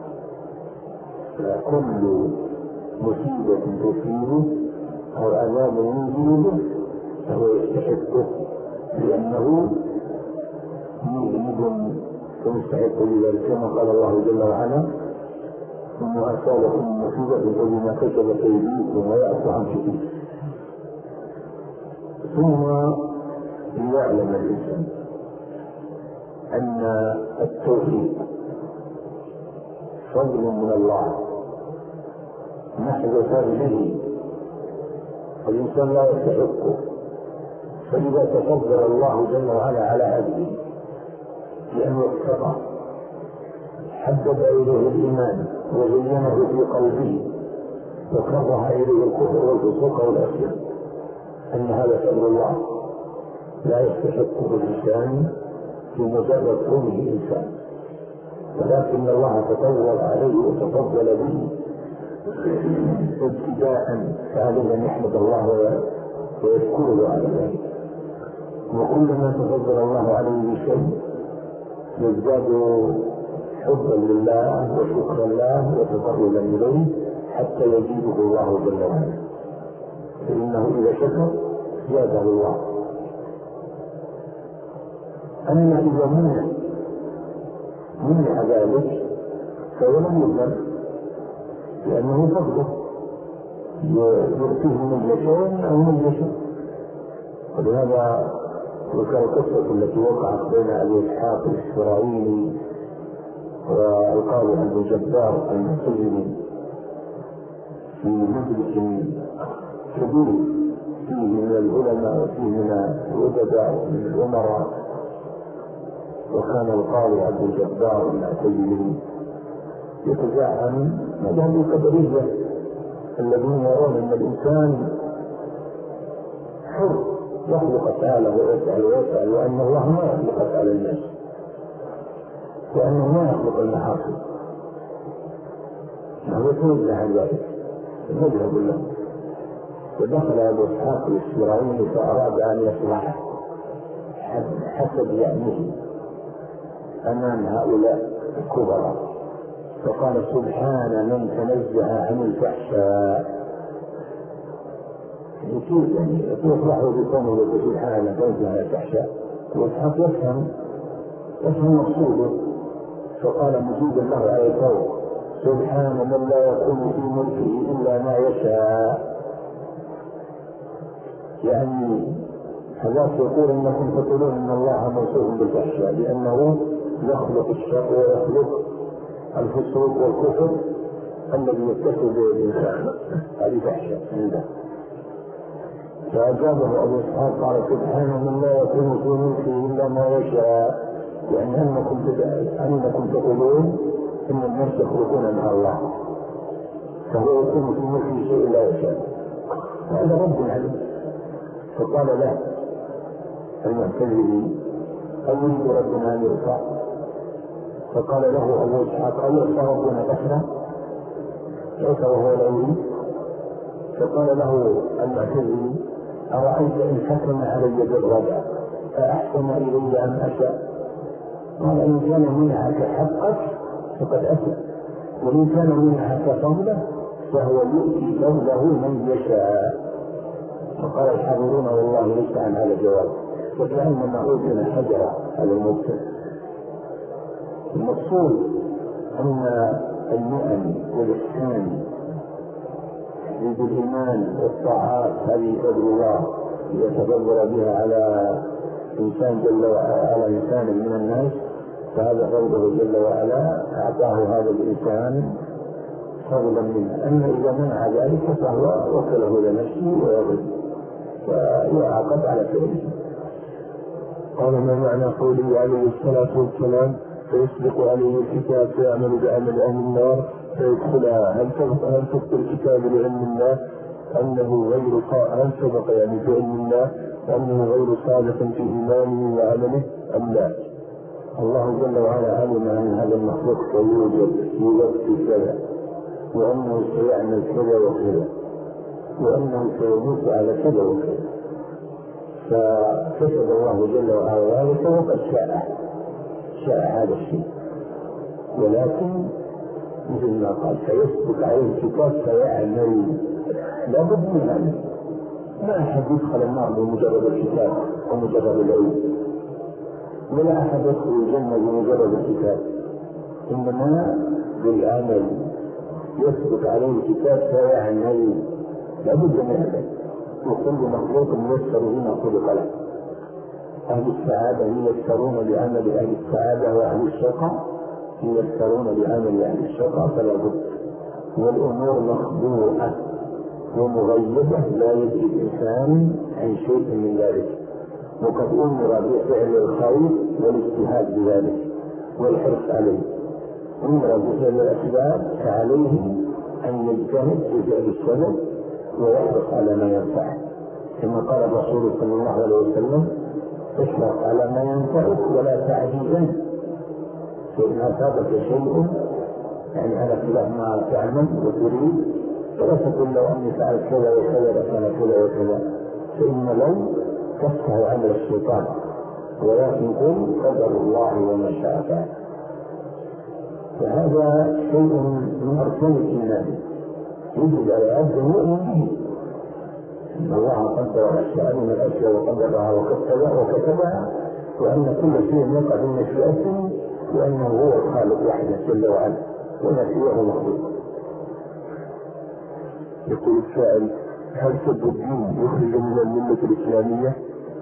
كل مصيبة تصيبه أو عذاب ينزله فهو يستحقه، لأنه مذنب فمستحق لذلك كما قال الله جل وعلا: ثم أصابكم مصيبة بما كسبت أيديكم ويعفو عن كثير. ثم ليعلم الإنسان أن التوفيق فضل من الله محض فضله، الإنسان لا يستحقه. فإذا تفضل الله جل وعلا على عبده بأن يتقى، حبب إليه الإيمان وزينه في قلبه وكره إليه الكفر والفسوق والعصيان، أن هذا فضل الله لا يستحقه الإنسان بمجرد كونه إنسان، ولكن الله تطور عليه وتفضل به ابتداء، فعليه أن يحمد الله ويشكره على ذلك. وكلما تفضل الله عليه بشيء يزداد حبا لله وشكرا له وتقربا إليه حتى يزيده الله جل وعلا، فإنه إذا شكر زاده الله. أما إذا منع ذلك فهو لم يظلم، لأنه فضله يؤتيه من يشاء أو من يشاء. ولهذا ذكر القصة التي وقعت بين أبي إسحاق الإسرائيلي والقاضي أبو جبار المعتزلي في مجلس كبير فيه من العلماء وفيه من الأدباء ومن الأمراء، وكان القاضي أبو جبار المعتزلي يتزعم مذهب القدرية الذين يرون أن الإنسان حر يخلق أفعاله ويفعل وأن الله ما يخلق أفعال الناس، وأنه ما يخلق المحاصيل. هو توجه عن ذلك المذهب له، ودخل أبو إسحاق الإسرائيلي فأراد أن يصلح حسب يأمه أمام هؤلاء الكبراء، فقال: سبحان من تنزه عن الفحشاء. يعني يفرحوا بقوله سبحان من تنزه عن الفحشاء، وإسحاق يفهم مقصوده، فقال مجيبا له على الفوق: سبحان من لا يكون في ملكه إلا ما يشاء. يعني هذا يقول انكم تقولون ان الله موصوف بالفحشاء لانه يخلق الشر ويخلق الفسوق والكفر الذي يتصل به الانسان، هذه فحشاء عنده. فاجابه ابو اسحاق قال: سبحان من لا يكون في ملكه الا ما يشاء، يعني انكم تقولون ان الناس يخلقون مع الله، فهو يكون في ملكه شيء لا يشاء، هذا رب عليه. فقال له المعتزلي: أولد ربنا أن يرفع؟ فقال له أبو إسحاق: أو يرفع ربنا بشرا؟ ليس وهو لا يريد. فقال له المعتزلي: أرأيت إن حكم علي بالربع فأحكم إلي أم أشاء؟ قال: إن كان منعك حقك فقد أسى، وإن كان منعك فضله فهو يؤتي فضله من يشاء. فقال الحاضرون: والله ليس عن هذا الجواب، وكأنما أوتينا حجرا على المبتدأ. المقصود أن المؤمن والإحسان بالإيمان والطاعات هذه فضل الله يتفضل بها على إنسان جل وعلا، على إنسان من الناس، فهذا فضله جل وعلا أعطاه هذا الإنسان فضلا منه. أما إذا منع ذلك فهو وكله لنفسه ويضل ويعاقب على فعله. قال: ما معنى قوله عليه الصلاة والسلام: فيسبق عليه الكتاب فيعمل بعمل أهل النار فيدخلها؟ هل سبق الكتاب لعلم الله أنه غير هل سبق يعني في علم الله أنه غير صادق في إيمانه وعمله أم لا؟ الله جل وعلا علم أن هذا المخلوق سيوجد في وقت كذا، وأنه سيعمل كذا وكذا، وأنه سيموت على كذا وكذا، فكتب الله جل وعلا ذلك وقد شاء هذا الشيء. ولكن مثل ما قال: فيسبق عليه الكتاب فيعمل، لا بد من العمل. ما أحد يدخل النار بمجرد الكتاب ومجرد العلم، ولا أحد يدخل الجنة بمجرد الكتاب، إنما بالعمل يثبت عليه الكتاب فيعمل، لابد من هذا. وكل مخلوق ييسر بما خلق له. أهل السعادة ييسرون بعمل أهل السعادة، وأهل الشقاء ييسرون بعمل أهل الشقاء، فلا بد. والأمور مخبوءة ومغيبة لا يدري الإنسان عن شيء من ذلك، وقد أمر بفعل الخير والاجتهاد بذلك والحرص عليه. أمر بفعل الأسباب فعليه أن يجتهد في فعل السبب ويحرص على ما ينفعه، كما قال الرسول صلى الله عليه وسلم: اشرف على ما ينفعك ولا تعجزن، فإن أصابك شيء يعني على خلاف ما تعمل وتريد فلا تقل لو أني فعلت كذا وكذا لكان كذا وكذا، فإن لو تفتح عمل الشيطان، ولكن قل قدر الله وما شاء فعل. فهذا شيء من أركان الإيمان يجب على العبد المؤمن به، إن الله قدر الأشياء من الأشياء وقدرها وكتبها، وأن كل شيء يقع بمشيئته، وأنه هو الخالق وحده جل وعلا وما سواه مخلوق. يقول السائل: هل سب الدين يخرج من الملة الإسلامية؟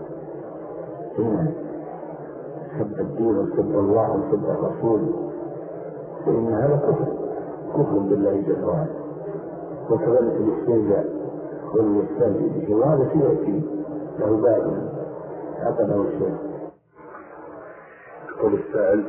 سب الدين وسب الله وسب الرسول فإن هذا كفر بالله جل وعلا، وكذلك الاستهزاء والمستهزئ به، وهذا سيأتي له باب عقده الشيخ. يقول السائل: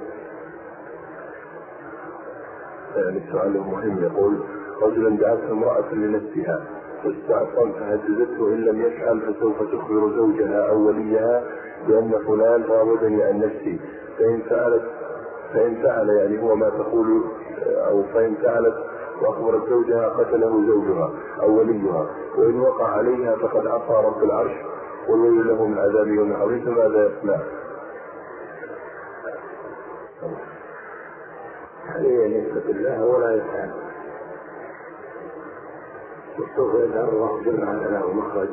يعني السؤال مهم، يقول: رجلا دعته امرأة لنفسها فاستعصم فهددته إن لم يفعل فسوف تخبر زوجها أو وليها بأن فلان راودني عن نفسي، فإن فعل يعني هو ما تقول، أو فإن فعلت وأخبرت زوجها قتله زوجها أو وليها، وإن وقع عليها فقد عصى رب العرش والويل له من عذاب يوم عظيم، فماذا يصنع؟ عليه أن يتق الله ولا يفعل، وسوف يجعل الله جل وعلا له مخرج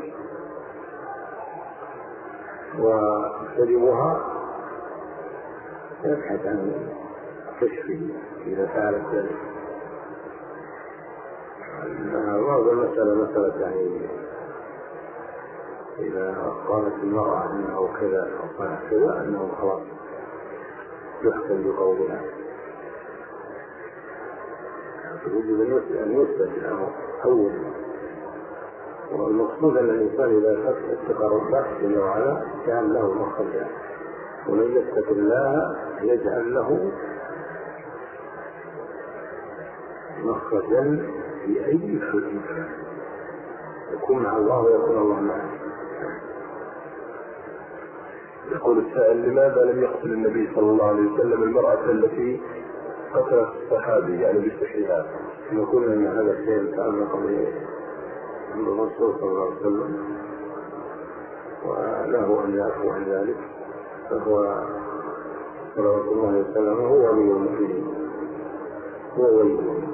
ويجتنبها، يبحث عن كشفه إذا فعلت ذلك. بعض المسألة يعني إذا قالت المرأة أنه كذا أو قالت كذا أنه خلاص يحكم بقولها، يجب أن يثبت له أول. والمقصود أن الإنسان إذا اتقى ربه جل وعلا كان له مخرجا، ومن يتق الله يجعل له مخرجا في أي شيء يكون مع الله ويكون الله معه. يقول السائل: لماذا لم يقتل النبي صلى الله عليه وسلم المرأة التي قتلت الصحابي يعني بسحرها؟ نقول أن هذا الشيء يتعلق بالرسول صلى الله عليه وسلم، وله أن يعفو عن ذلك، فهو صلى الله عليه وسلم هو ولي المؤمنين، هو ولي المؤمنين.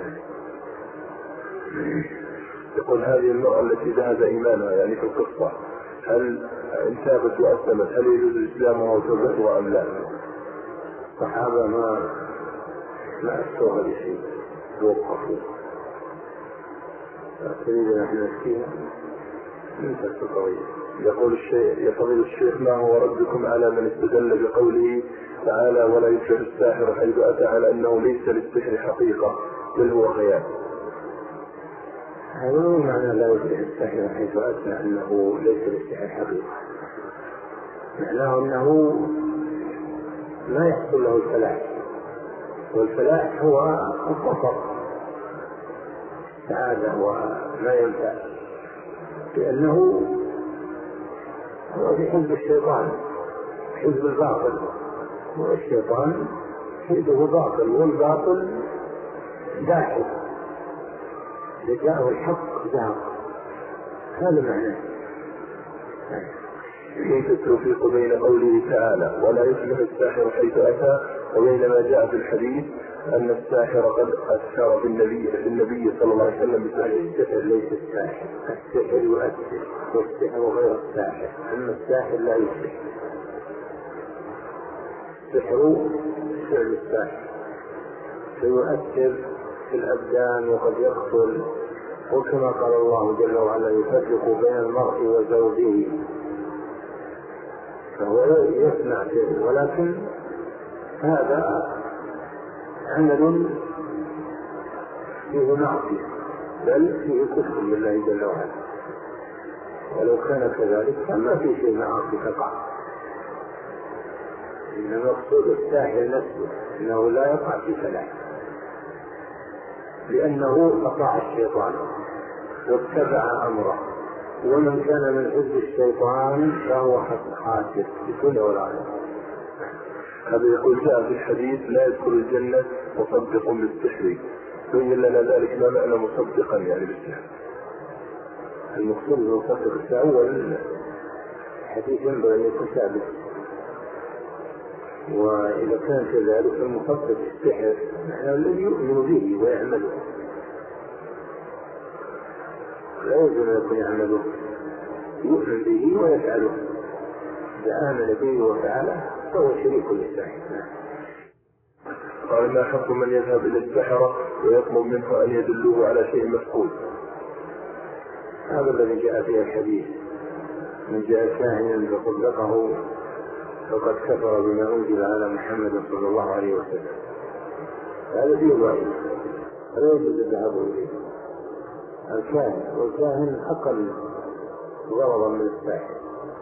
يقول: هذه المرأة التي ذهب إيمانها يعني في القصة، هل إن تابت وأسلمت هل يجوز إسلامها وتوبتها أم لا؟ الصحابة ما أفتوها بشيء، توقفوا، تريد أن احنا نسكيها من تلك القضية. يقول الشيخ: ما هو ردكم على من استدل بقوله تعالى: ولا يفلح الساحر حيث أتى، على أنه ليس للسحر حقيقة بل هو خيال؟ هذا هو معنى لا يفلح الساحر حيث أتى، أنه ليس للسحر حقيقة، معناه أنه لا يحصل له الفلاح، والفلاح هو الظفر سعادة وما ينفع، لأنه هو في حزب الشيطان، حزب الباطل، والشيطان حزبه باطل، والباطل داحل، إذا جاءه الحق زاق، هذا معناه. كيف التوفيق بين قوله تعالى: ولا يفلح الساحر حيث أتى، وبين ما جاء في الحديث أن الساحر قد أثر في النبي صلى الله عليه وسلم بالسحر؟ السحر ليس الساحر، السحر يؤثر، والسحر غير الساحر، أما الساحر لا يفلح. السحر فعل الساحر فيؤثر في الأبدان وقد يقتل، وكما قال الله جل وعلا يفرق بين المرء وزوجه، فهو يصنع شيء، ولكن هذا عمل فيه معصية بل فيه كفر بالله جل وعلا، ولو كان كذلك فما في شيء معاصي تقع. إن مقصود الساحر نفسه إنه لا يقع في فلاح، لأنه أطاع الشيطان واتبع أمره، ومن كان من حزب الشيطان فهو خاسر في الدنيا والآخرة. هذا يقول جاء في الحديث لا يدخل الجنة مصدق بالسحر، بين لنا ذلك ما معنى مصدقا يعني بالسحر؟ المقصود بمصدق السحر حديث ينبغي أن يكون ثابت، وإذا كان كذلك المصدق السحر نحن الذي يؤمن به ويعمله، لا يجب أن يكون يعمله، يؤمن به ويفعله. إذا آمن به وفعله فهو شريك للساحر. قال ما حكم من يذهب إلى السحرة ويطلب منه أن يدلوه على شيء مفقود؟ هذا الذي جاء فيه الحديث: من جاء كاهنا فصدقه فقد كفر بما أنزل على محمد صلى الله عليه وسلم. هذا فيه ضعيف، لا يجوز الذهاب إليه. الكاهن والكاهن أقل غرضا من الساحر.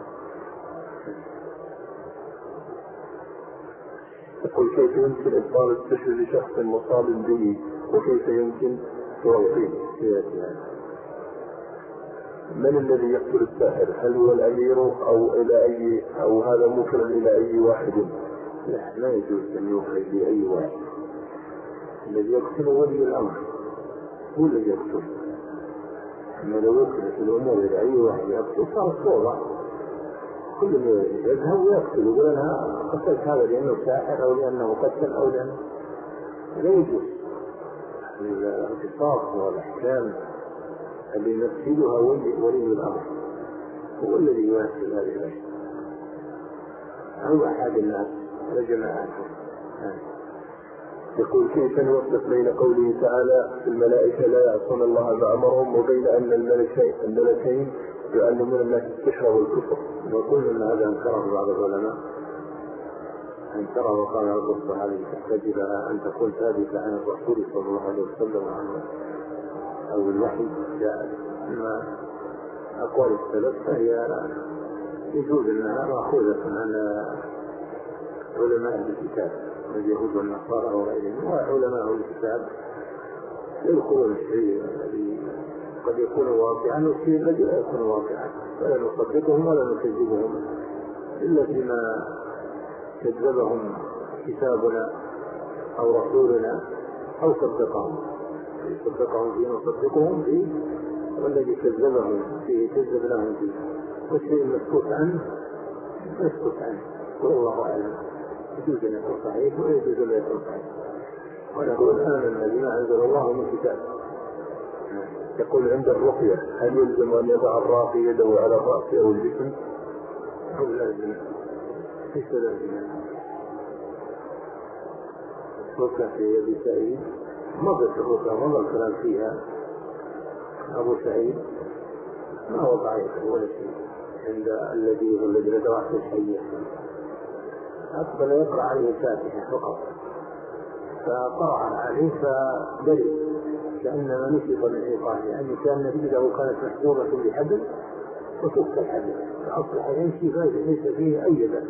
يقول كيف يمكن إبطال السحر لشخص مصاب به وكيف يمكن توقيه؟ من الذي يقتل الساحر؟ هل هو الأمير أو هذا موكل إلى أي واحد؟ لا، لا يجوز أن يوكل لأي واحد. الذي يقتل ولي الأمر هو الذي يقتل. أما لو وكلت الأمور إلى أي واحد يقتل صار فوضى، كل يذهب ويقتل يقول أنا قتلت هذا لأنه ساحر أو لأنه قتل أو لأنه، لا يجوز. القصاص والأحكام اللي ينفذها ولي الأمر هو الذي ينفذ هذه الأشياء، أو أحد الناس وجماعته. يقول كيف نوفق بين قوله تعالى في الملائكة لا يعصون الله ما أمرهم وبين أن الملكين يعلمون الناس السحر والكفر؟ وكل من هذا انكره بعض العلماء، انكره وقال القصة هذه تحتاج إلى أن تكون ثابتة عن الرسول صلى الله عليه وسلم وعنه أو الوحي جاء. أما أقوال السلف فهي يجوز أنها مأخوذة عن علماء الكتاب اليهود والنصارى وغيرهم، وعلماء الكتاب يذكرون الشيء الذي قد يكون واقعا والشيء الذي لا يكون واقعا، فلا نصدقهم ولا نكذبهم إلا فيما كذبهم كتابنا أو رسولنا أو صدقهم فيه نصدقهم فيه، والذي كذبهم فيه كذب لهم فيه، والشيء المسكوت عنه مسكوت عنه، والله أعلم. يجوز أن يكون صحيح ويجوز أن يكون صحيح، ونقول آمنا بما أنزل الله من كتاب. يقول عند الرقية هل يلزم أن يضع الراقي يده على الرأس أو الجسم؟ أو لازم، ليس لازم. الرقية في يد سعيد مضت الرقية، مضى الكلام فيها. أبو سعيد ما وضع يده ولا شيء عند الذي لدوعة الحية، أقبل يقرأ عليه الفاتحة فقط، فقرأ عليه فبرئ كأنما نشط من عقاله، يعني كان النبي له كانت محبوبة بحبل وتفك الحبل فأصبح يمشي ليس فيه أي بأس.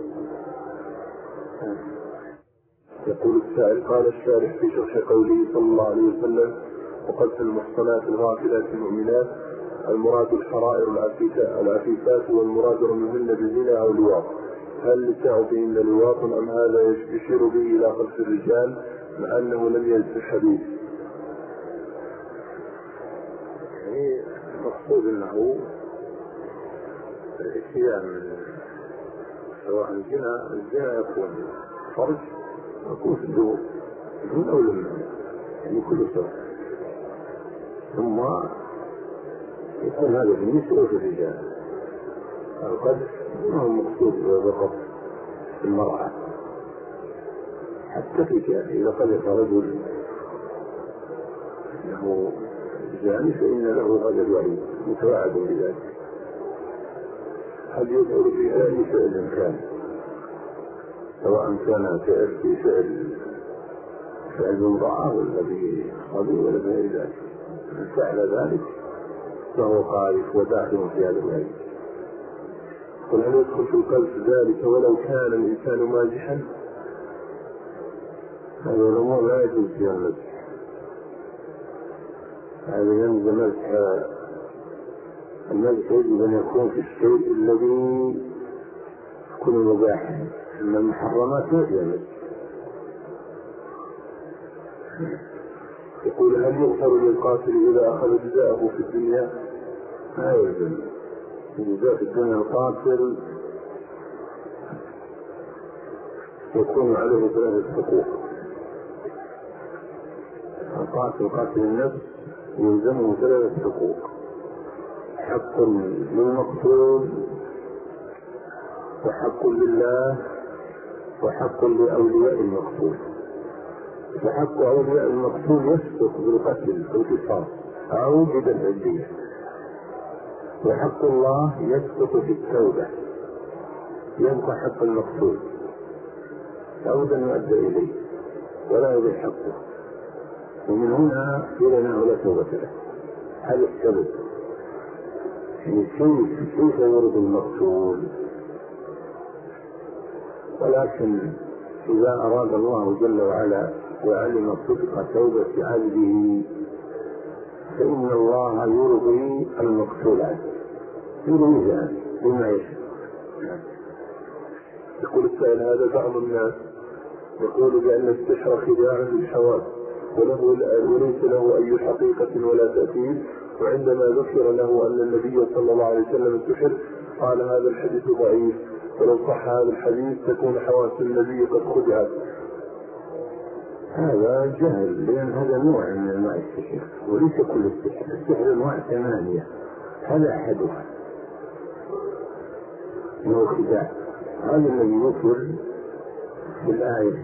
يقول السائل قال الشارح في شرح قوله صلى الله عليه وسلم وقذف المحصنات الغافلات المؤمنات المراد الحرائر العفيفات والمراد رميهن بالزنا أو اللواط، هل النساء فيهن لواط أم هذا يشير به إلى قذف الرجال مع أنه لم يرد في الحديث؟ يعني المقصود أنه الاتيان من سواء الزنا يكون فرج يكون في الدور من أول يعني كل سواء، ثم يكون هذا في النساء وفي الرجال. القذف ما هو المقصود بقذف المرأة، حتى في كافر إذا قذف رجل له زاني فإن له هذا الوعيد متوعد بذلك. هل يدعو في أي فعل كان، سواء كان فعل مضاعف الذي خبي ولا غير ذلك، من فعل ذلك فهو خائف وداخل في هذا الوعيد. قل هل يدخل في القذف ذلك ولو كان الإنسان مازحا؟ هذه الأمور لا يجوز فيها المزح. هذا يلزم المزح يجب أن يكون في الشيء الذي يكون مباحا، أما المحرمات لا يجوز. يقول هل يغفر للقاتل إذا أخذ جزاءه في الدنيا؟ لا يلزم جزاء في الدنيا. القاتل يكون عليه 3 حقوق. القاتل قاتل النفس يلزمه 3 حقوق: حق للمقتول، وحق لله، وحق لأولياء المقتول. وحق أولياء المقتول يسقط بالقتل أو القصاص أو بدفع الدية، وحق الله يسقط في التوبة، يبقى حق المقتول توبة يؤدى إليه ولا يضيع حقه، ومن هنا إلى أنه لا توبة له. هذا السبب. كيف يورد المقتول؟ ولكن إذا أراد الله جل وعلا وعلم صدق توبة عبده فإن الله يرضي المقتول عنه، يرضيه عنه بما يشاء. يقول السائل هذا بعض الناس يقول بأن السحر خداع للحواس وليس له أي حقيقة ولا تأثير، وعندما ذكر له أن النبي صلى الله عليه وسلم سحر قال هذا الحديث ضعيف، ولو صح هذا الحديث تكون حواس النبي قد خدعت. هذا جهل، لأن هذا نوع من أنواع السحر وليس كل السحر. السحر أنواع 8، هذا أحدها هو خداع. هذا الذي يذكر في الآية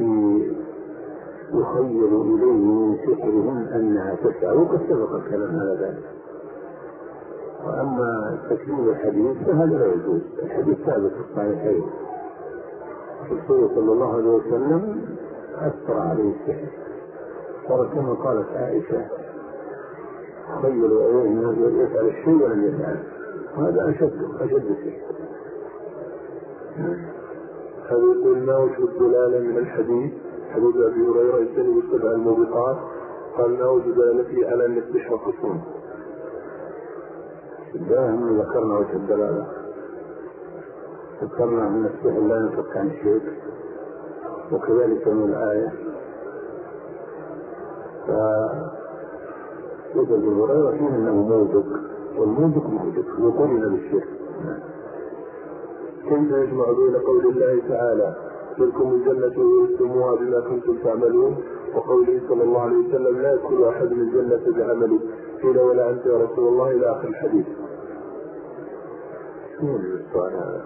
يخيل إليه من سحرهم أنها تسعى، وقد سبق الكلام على ذلك. وأما تكذيب الحديث فهذا لا يجوز. الحديث ثابت في الصحيحين، الرسول صلى الله عليه وسلم أثر عليه السحر، ولكن قالت عائشة خيلوا إليه أنه يفعل الشيء ولم يفعل، هذا أشد السحر. هذا يقول ما وجه الدلالة من الحديث حديث أبي هريرة يجتنب 7 الموبقات؟ قال ما وجه دلالته على أن السحر قسم. دائما ذكرنا وجه الدلالة، ذكرنا من السحر لا ينفك عن الشيء، وكذلك من الآية. فوجه أبي هريرة فيه أنه موبق، والموبق موبق وقرن بالشرك. كيف يجمع بين قول الله تعالى تلكم الجنة ورثتموها بما كنتم تعملون وقوله صلى الله عليه وسلم لا يدخل أحد من الجنة بعمله؟ قيل ولا أنت يا رسول الله إلى آخر الحديث. شو السؤال هذا؟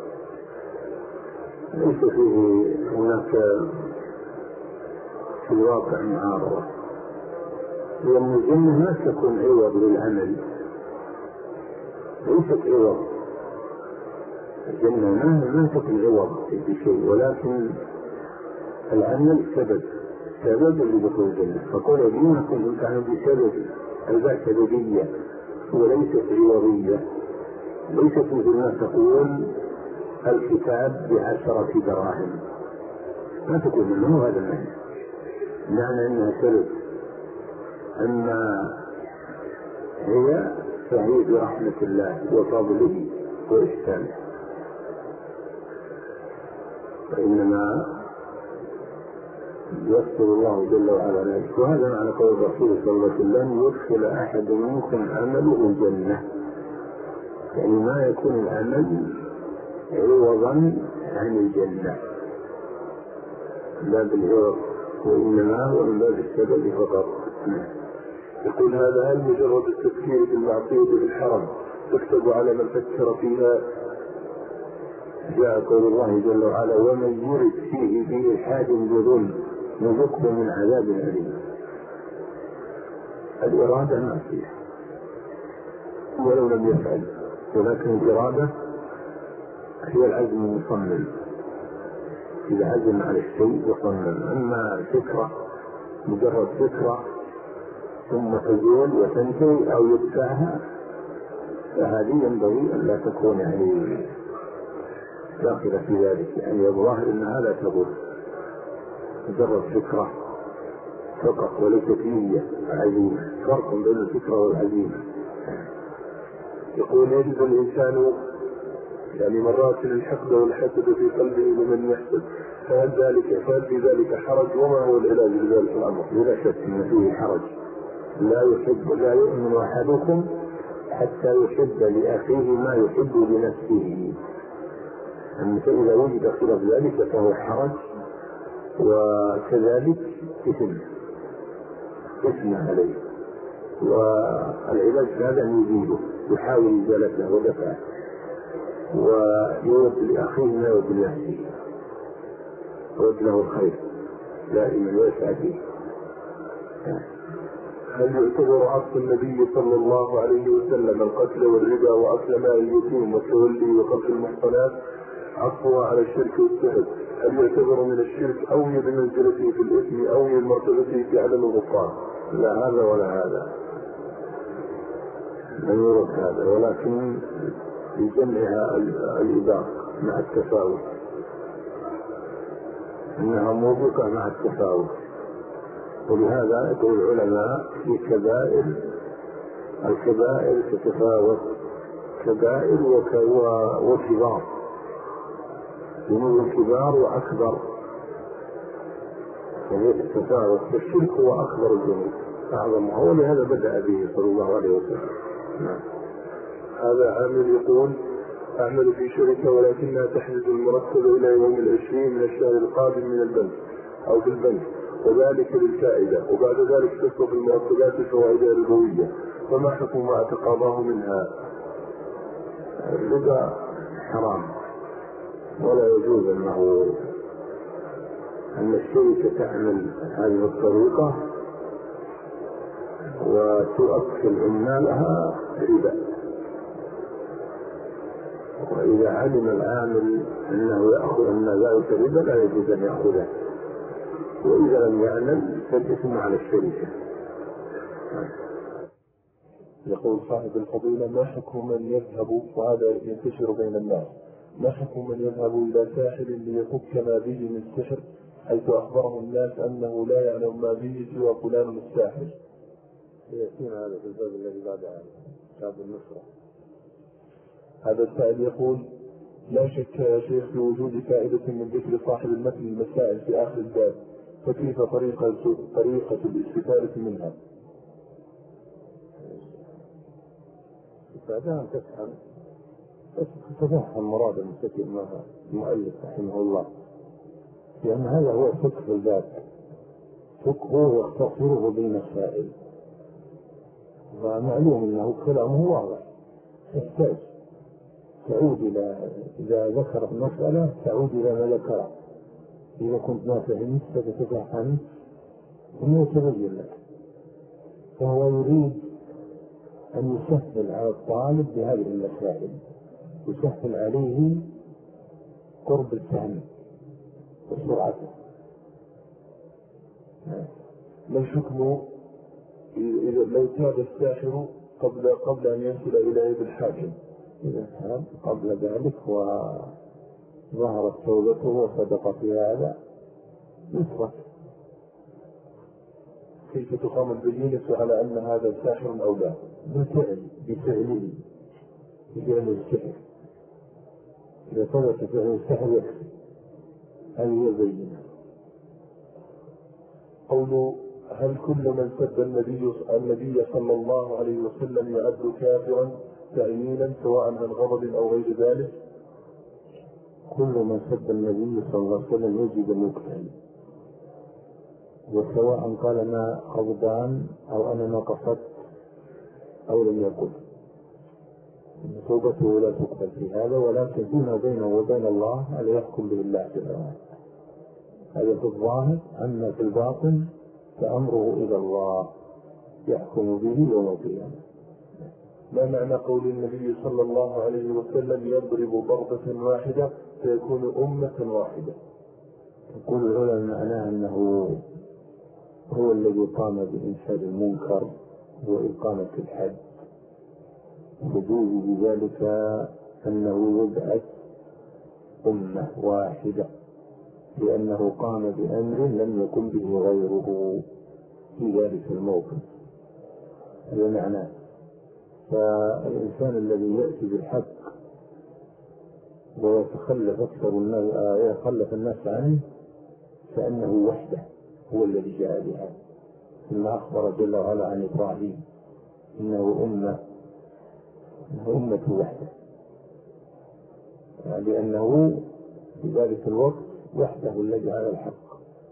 ليس فيه هناك في الواقع معارضة، لأن الجنة ما تكون عوض للعمل، ليست عوض. الجنة ما تكون عوض بشيء، ولكن العمل سبب لدخول الجنة. فقول بما كنتم تعملون بسبب، الباء سببية وليست عوضية، ليست مثل ما تقول الكتاب ب10 دراهم، ما تقول منه هذا المعنى، معنى أنها سبب. أما هي فهي برحمة الله وفضله وإحسانه، فإنما يذكر الله جل وعلا ذلك. وهذا معنى قول الرسول صلى الله عليه وسلم يدخل أحد منكم عمله الجنة، يعني ما يكون العمل عوضا عن الجنة لا بالعوض، وإنما هو من باب السبب فقط. يقول هذا هل مجرد التفكير بالمعصية بالحرم تكتب على من فكر فيها؟ جاء قول الله جل وعلا ومن يرد فيه بإلحاد بظلم نذقه من عذاب أليم. الإرادة ما فيها ولو لم يفعل، ولكن الإرادة هي العزم المصمم، إذا عزم على الشيء يصمم. أما فكرة مجرد فكرة ثم تزول وتنتهي أو يدفعها فهذه ينبغي أن لا تكون داخلة في ذلك، يعني الظاهر أنها لا تضر، مجرد فكرة فقط وليست نية عزيمة. فرق بين الفكرة والعزيمة. يقول يجد الإنسان يعني مرات الحقد والحسد في قلبه لمن يحسد، فهل في ذلك حرج؟ وما هو العلاج لذلك الأمر؟ بلا شك أن فيه حرج. لا يؤمن أحدكم حتى يحب لأخيه ما يحب لنفسه. أما إذا وجد خلاف ذلك فهو حرج، وكذلك إثم عليه. والعلاج هذا أن يزيده، يحاول إزالته ودفعه، ويود لأخيه ما يود لنفسه، يود له الخير دائما ويسعى فيه. هل يعتبر عصر النبي صلى الله عليه وسلم القتل والربا وأكل مال اليتيم والتولي وقتل المحصنات عصرها على الشرك والسحر؟ هل يعتبر من الشرك أو بمنزلته في الإثم أو من مرتبته في عدم الغفران؟ لا هذا ولا هذا، لا يورد هذا، ولكن لجمعها الإباق مع التفاوت، إنها موبقة مع التفاوت. ولهذا يقول العلماء في الكبائر تتفاوت، كبائر وكبار، ذنوب كبار وأكبر، وهي تتفاوت. فالشرك هو أكبر الذنوب أعظمها، ولهذا بدأ به صلى الله عليه وسلم. هذا عامل يقول أعمل في شركة ولكنها تحدث المرتب إلى يوم 20 من الشهر القادم من البنك أو في البنك، وذلك للفائدة، وبعد ذلك تصرف المرتبات الفوائد الربوية، فما حكم ما أتقاضاه منها؟ الربا حرام، ولا يجوز أن الشركة تعمل هذه الطريقة وتؤكل عمالها ربا. وإذا علم العامل أنه يأخذ من ذلك ربا لا يجوز أن يأخذه، وإذا لم يعلم فالإثم على الشركة. يقول صاحب الفضيلة: ما حكم من يذهب، وهذا ينتشر بين الناس، ما حكم من يذهب إلى ساحر ليفك ما به من السحر، حيث أخبره الناس أنه لا يعلم ما به سوى فلان الساحر؟ يأتينا هذا في الباب الذي بعد باب النصرة. هذا السائل يقول: لا شك يا شيخ في وجود فائدة من ذكر صاحب المتن المسائل في آخر الباب، فكيف طريقة الاستفادة منها؟ بعدها تفهم مراد المؤلف رحمه الله، لأن هذا هو فقه الباب، فقهه واختصره بين السائل، ومعلوم أنه كلامه واضح، يحتاج تعود إذا ذكر المسألة تعود إلى ما ذكره، إذا كنت ما فهمت فتتفهم ثم يتبين لك. فهو يريد أن يسهل على الطالب بهذه المسائل، يسهل عليه قرب الفهم وسرعته. ما الحكم إذا لو تاب الساحر قبل أن يصل إلى يد الحاكم؟ إذا تاب قبل ذلك وظهرت توبته وصدق في هذا يترك. كيف تقام البينة على أن هذا ساحر أو لا؟ بفعله السحر. إذا ثبت فعل السحر يكفي، هذه هي البينة. قول: هل كل من سب النبي صلى الله عليه وسلم يعد كافرا تعيينا سواء عن غضب أو غير ذلك؟ كل من سب النبي صلى الله عليه وسلم يجب أن يقتل، وسواء قال أنا غضبان أو أنا ما قصدت أو لم يقل، توبته لا تقبل في هذا، ولكن فيما بينه وبين الله ألا يحكم به الله جل وعلا. هذا في الظاهر. أما في الباطن فأمره إلى الله يحكم به يوم القيامة. ما معنى قول النبي صلى الله عليه وسلم يضرب ضربة واحدة فيكون أمة واحدة؟ يقول العلماء معناه أنه هو الذي قام بإنشاء المنكر وإقامة الحد، وجوز بذلك أنه يبعث أمة واحدة، لأنه قام بأمر لم يكن به غيره في ذلك الموقف. هذا معناه. فالإنسان الذي يأتي بالحق ويتخلف يخلف الناس عنه كأنه وحده هو الذي جاء بها، ثم أخبر جل وعلا عن إبراهيم إنه أمة وحده، لأنه في ذلك الوقت وحده الذي على الحق.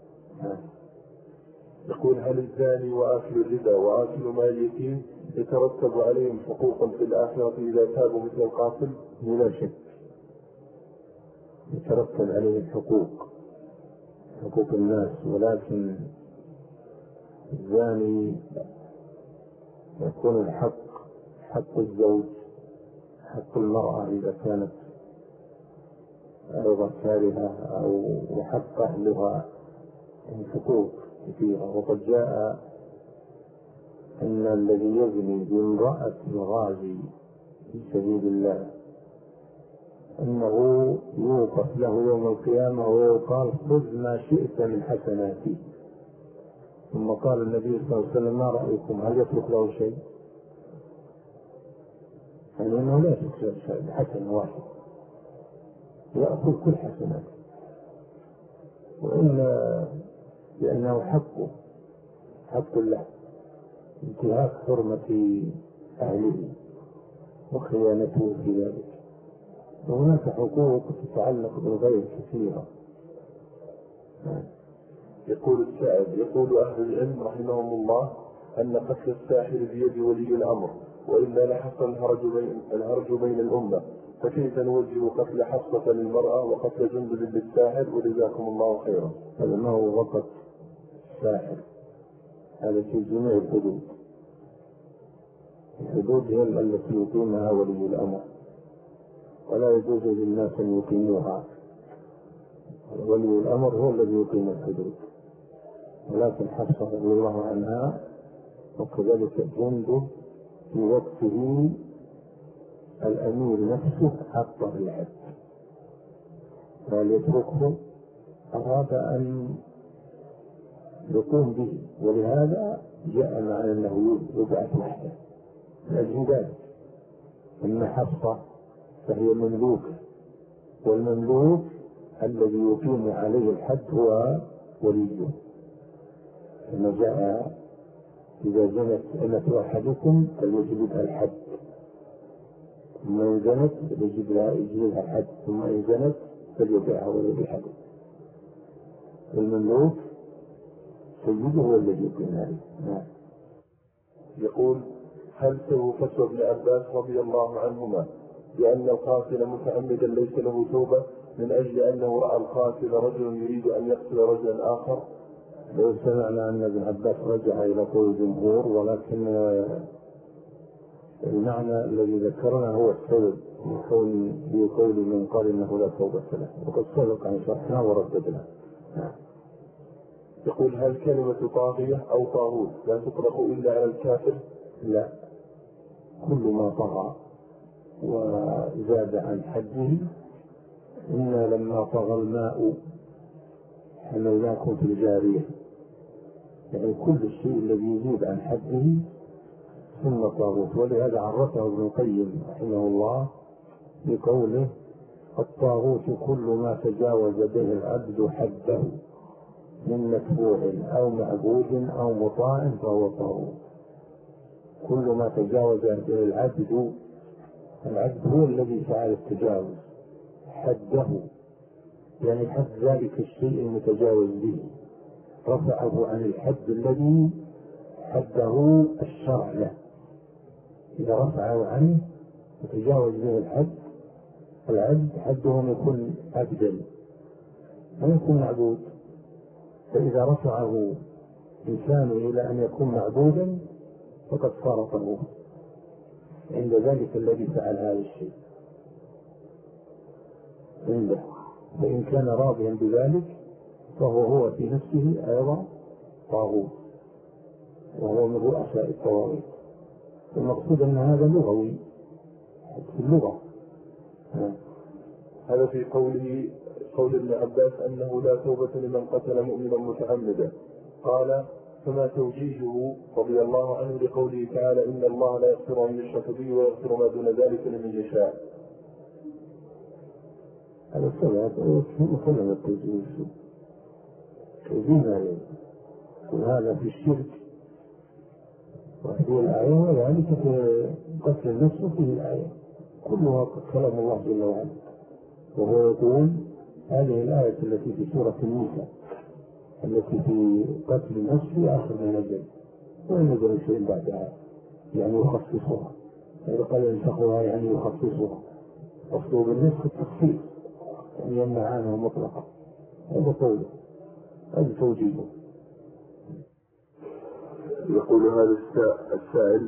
يقول هل الزاني وآكل الربا وآكل مال اليتيم يترتب عليهم حقوقا في الآخرة إذا تابوا مثل القاتل؟ بلا شك يترتب عليهم حقوق الناس، ولكن الزاني يكون الحق حق الزوج، حق المرأة إذا كانت أيضا كارهة، أو حق أهلها من حقوق كثيرة. وقد جاء أن الذي يزني بامرأة الغازي في سبيل الله أنه يوقف له يوم القيامة ويقال خذ ما شئت من حسناتي. ثم قال النبي صلى الله عليه وسلم ما رأيكم هل يترك له شيء؟ يعني أنه لا يترك له شيء بحسن واحد، يأخذ كل حسناته، وإلا لأنه حق له، انتهاك حرمة أهله وخيانته في ذلك. وهناك حقوق تتعلق بالغير كثيرة. يقول السائل يقول أهل العلم رحمهم الله أن قتل الساحر بيد ولي الأمر، وإلا لحصل الهرج بين الأمة، فكيف نوجه قتل حفصة للمرأة وقتل جندب للساحر؟ وجزاكم الله خيرا. هذا ما هو فقط الساحر، هذا في جميع الحدود هي التي يقيمها ولي الأمر، ولا يجوز للناس أن يقيموها. ولي الأمر هو الذي يقيم الحدود، ولكن حفصة رضي الله عنها وكذلك جندب في وقته الأمير نفسه حطه الحد، قال يتركه، أراد أن يقوم به، ولهذا جاء مع أنه يبعث وحده لأجل ذلك. أما حفصة فهي مملوكة، والمملوك الذي يقيم عليه الحد هو وليه، كما جاء إذا زنت أمة أحدكم فليجلدها الحد، ثم إن زنت فليجلدها الحد، ثم إن زنت فليبيعها ولو بحد. المملوك سيده هو الذي يقيم عليه. يقول هل سووا فتوى ابن عباس رضي الله عنهما بأن القاتل متعمدا ليس له توبة من أجل أنه رأى القاتل رجل يريد أن يقتل رجلا آخر؟ لو سمعنا أن ابن عباس رجع إلى قول الجمهور، ولكن المعنى الذي ذكرنا هو السبب في قول من قال إنه لا توبة له، وقد سبق أن شرحنا ورددنا. يقول هل كلمة طاغية أو طاغوت لا تطلق إلا على الكافر؟ لا، كل ما طغى وزاد عن حده. إنا لما طغى الماء حملناكم في الجارية، يعني كل الشيء الذي يزيد عن حده ثم طاغوت. ولهذا عرفه ابن القيم رحمه الله بقوله الطاغوت كل ما تجاوز به العبد حده من متبوع أو معبود أو مطاع فهو طاغوت. كل ما تجاوز به العبد هو الذي فعل التجاوز حده، يعني حد ذلك الشيء المتجاوز به، رفعه عن الحد الذي حده الشرع له. إذا رفعه عنه وتجاوز به العبد حده يكون عبدا، لا يكون معبود، فإذا رفعه إنسان إلى أن يكون معبودا فقد صار طاغوتا عند ذلك الذي فعل هذا الشيء عنده، فإن كان راضيا بذلك فهو في نفسه أيضا طاغوت، وهو من رؤساء الطواغيت. المقصود أن هذا لغوي في اللغة. هذا في قول ابن عباس أنه لا توبة لمن قتل مؤمنا متعمدا. قال: فما توجيهه رضي الله عنه لقوله تعالى: إن الله لا يغفر أن يشرك به ويغفر ما دون ذلك لمن يشاء؟ هذا السبب وكلمة التوجيه توجيه وهذا في الشرك وفي الآية، وذلك في قتل النفس في الآية كلها كلام الله جل وعلا. وهو يقول هذه الآية التي في سورة النساء التي في قتل النفس في آخر ما نزل، وإن نزل شيء بعدها يعني يخصصها، إذا قال ينسخها يعني يخصصها، أصله بالنسخ التخصيص يعني يمنع عنها مطلقا. هذا قوله، هذا توجيهه. يقول هذا السائل: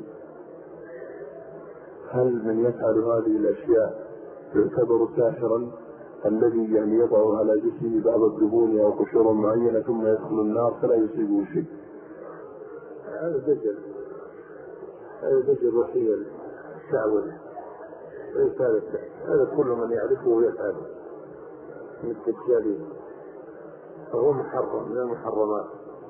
هل من يفعل هذه الأشياء يعتبر ساحرا الذي يعني يضع على جسمه بعض الدهون أو قشور معينة ثم يدخل النار فلا يصيبه شيء؟ هذا دجل وحيل شعوذة ليس هذا السحر. هذا كل من يعرفه يفعله من الدجالين، فهو محرم من المحرمات.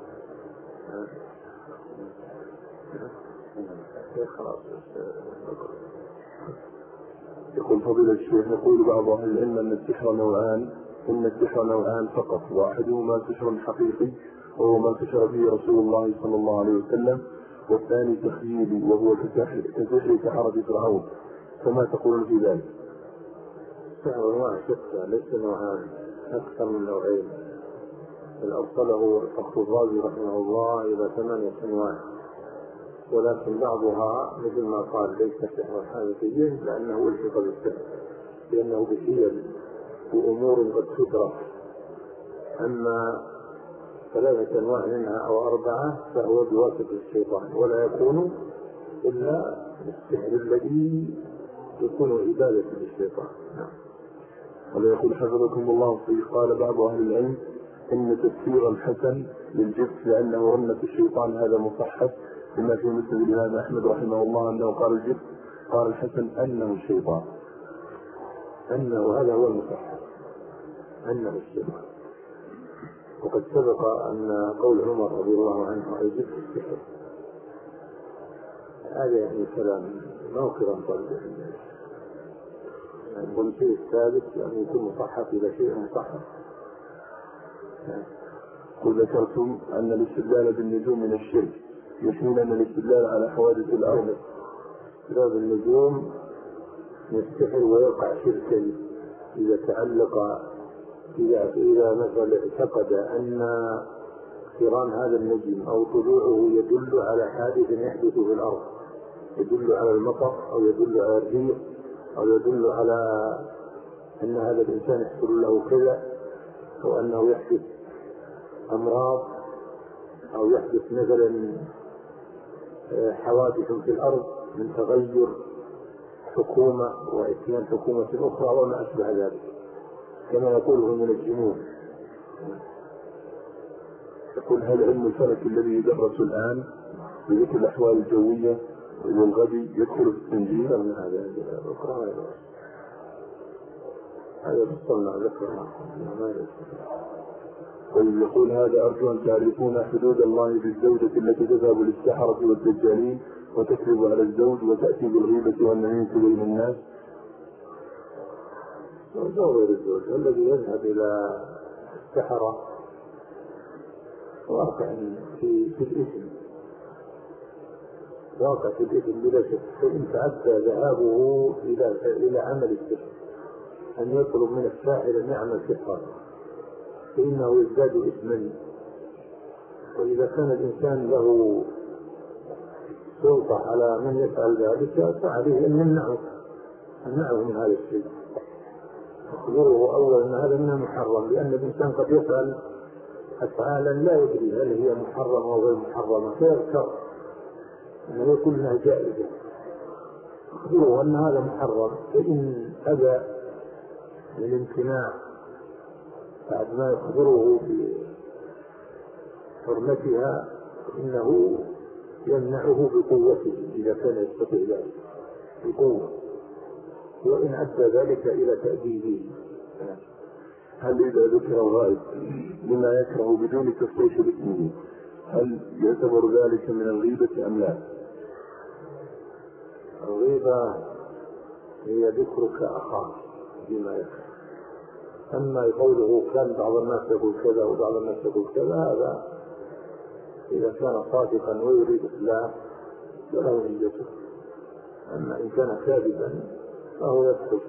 يقول فضيلة الشيخ: يقول بعض أهل العلم أن السحر نوعان فقط، واحدهما سحر حقيقي وهو ما سحر به رسول الله صلى الله عليه وسلم، والثاني تخييلي وهو كسحر سحرة فرعون، فما تقولون في ذلك؟ السحر أنواع شتى ليس نوعان، أكثر من نوعين، بل أوصله الفخر الرازي رحمه الله إلى 8 أنواع، ولكن بعضها مثل ما قال ليس سحرا حقيقيا لأنه التقى بالسحر، لأنه بحيل وأمور قد تدرك. أما 3 أنواع منها أو 4 فهو بواسطة الشيطان، ولا يكون إلا السحر الذي يكون عبادة للشيطان. هذا يقول حفظكم الله فيه: قال بعض أهل العلم إن تفسير الحسن للجبت لأنه رمة الشيطان هذا مصحف، بما في مسند الإمام أحمد رحمه الله أنه قال الجبت، قال الحسن أنه الشيطان، أنه هذا هو المصحف أنه الشيطان. وقد سبق أن قول عمر رضي الله عنه الجبت السحر، هذا يعني كلام موقرا طبعا، يعني شيء ثابت يعني يكون مصحف إلى شيء مصحف. وذكرتم أن الاستدلال بالنجوم من الشرك، يشمل أن الاستدلال على حوادث الأرض. استدلال بالنجوم يستحل ويقع شركا إذا تعلق، إذا مثلا اعتقد أن اقتران هذا النجم أو طلوعه يدل على حادث يحدث في الأرض، يدل على المطر أو يدل على الريح أو يدل على أن هذا الإنسان يحصل له كذا، أو أنه يحدث أمراض أو يحدث مثلا حوادث في الأرض من تغير حكومة وإتيان حكومة أخرى وما أشبه ذلك، كما يقوله من الجنون. يقول: هل علم الفلك الذي يدرس الآن بذكر الأحوال الجوية والغد يدخل في التنجيل؟ من هذا بصلنا ذكرنا. طيب، يقول هذا: أرجو أن تعرفون حدود الله بالزوجة التي تذهب للسحرة والدجالين وتكذب على الزوج وتأتي بالغيبة والنميمة بين الناس. غير الزوج الذي يذهب إلى السحرة واقع في الإثم، واقع في الإثم بلا شك، فإن تعدى ذهابه إلى عمل السحر أن يطلب من الساحر أن يعمل سحرا فإنه يزداد إثما. وإذا كان الإنسان له سلطة على من يفعل ذلك فعليه أن يمنعه من هذا الشيء، أخبره أولا أن هذا من المحرم، لأن الإنسان قد يفعل أفعالا لا يدري هل هي محرمة أو غير محرمة، فيغتر أنه يقول أنها جائزة، أخبره أن هذا محرم، فإن أبى الامتناع بعد ما يخبره بحرمتها إنه يمنعه بقوته إذا كان يستطيع ذلك بقوة، وإن أدى ذلك إلى تأديبه. هل إذا ذكر الغائب لما يكره بدون تصريح باسمه هل يعتبر ذلك من الغيبة أم لا؟ الغيبة هي ذكرك أخاك بما يكره، أما قوله كان بعض الناس يقول كذا وبعض الناس يقول كذا، هذا إذا كان صادقا ويريد الله فله نيته، أما إن كان كاذبا فهو يدخل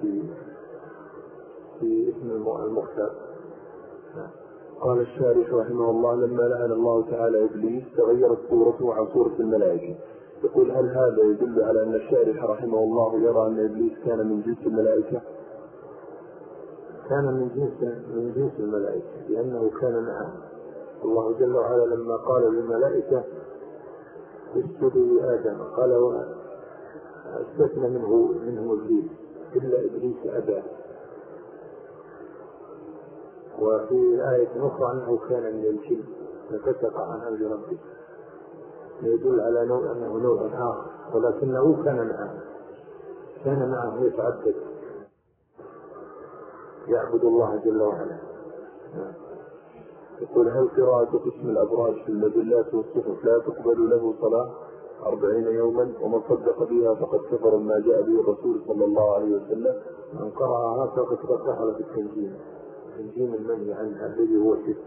في اسم المختار. قال الشارح رحمه الله: لما لعن الله تعالى إبليس تغيرت صورته عن صورة الملائكة. يقول: هل هذا يدل على أن الشارح رحمه الله يرى أن إبليس كان من جنس الملائكة؟ كان من جنس الملائكة، لأنه كان معه الله جل وعلا لما قال للملائكة اسجدوا لآدم، قال واستثنى منه إبليس إلا إبليس أبى. وفي آية أخرى أنه كان من الجن ففسق عن أمر ربه، يدل على أنه نوع آخر، ولكنه كان معه يتعبد يعبد الله جل وعلا. يقول: هل قراءة قسم الأبراج في المجلات والصحف لا تقبل له صلاة 40 يوما، ومن صدق بها فقد كفر ما جاء به الرسول صلى الله عليه وسلم؟ من قرأها فقد دخل في التنجيم المنهي عنها الذي هو شرك.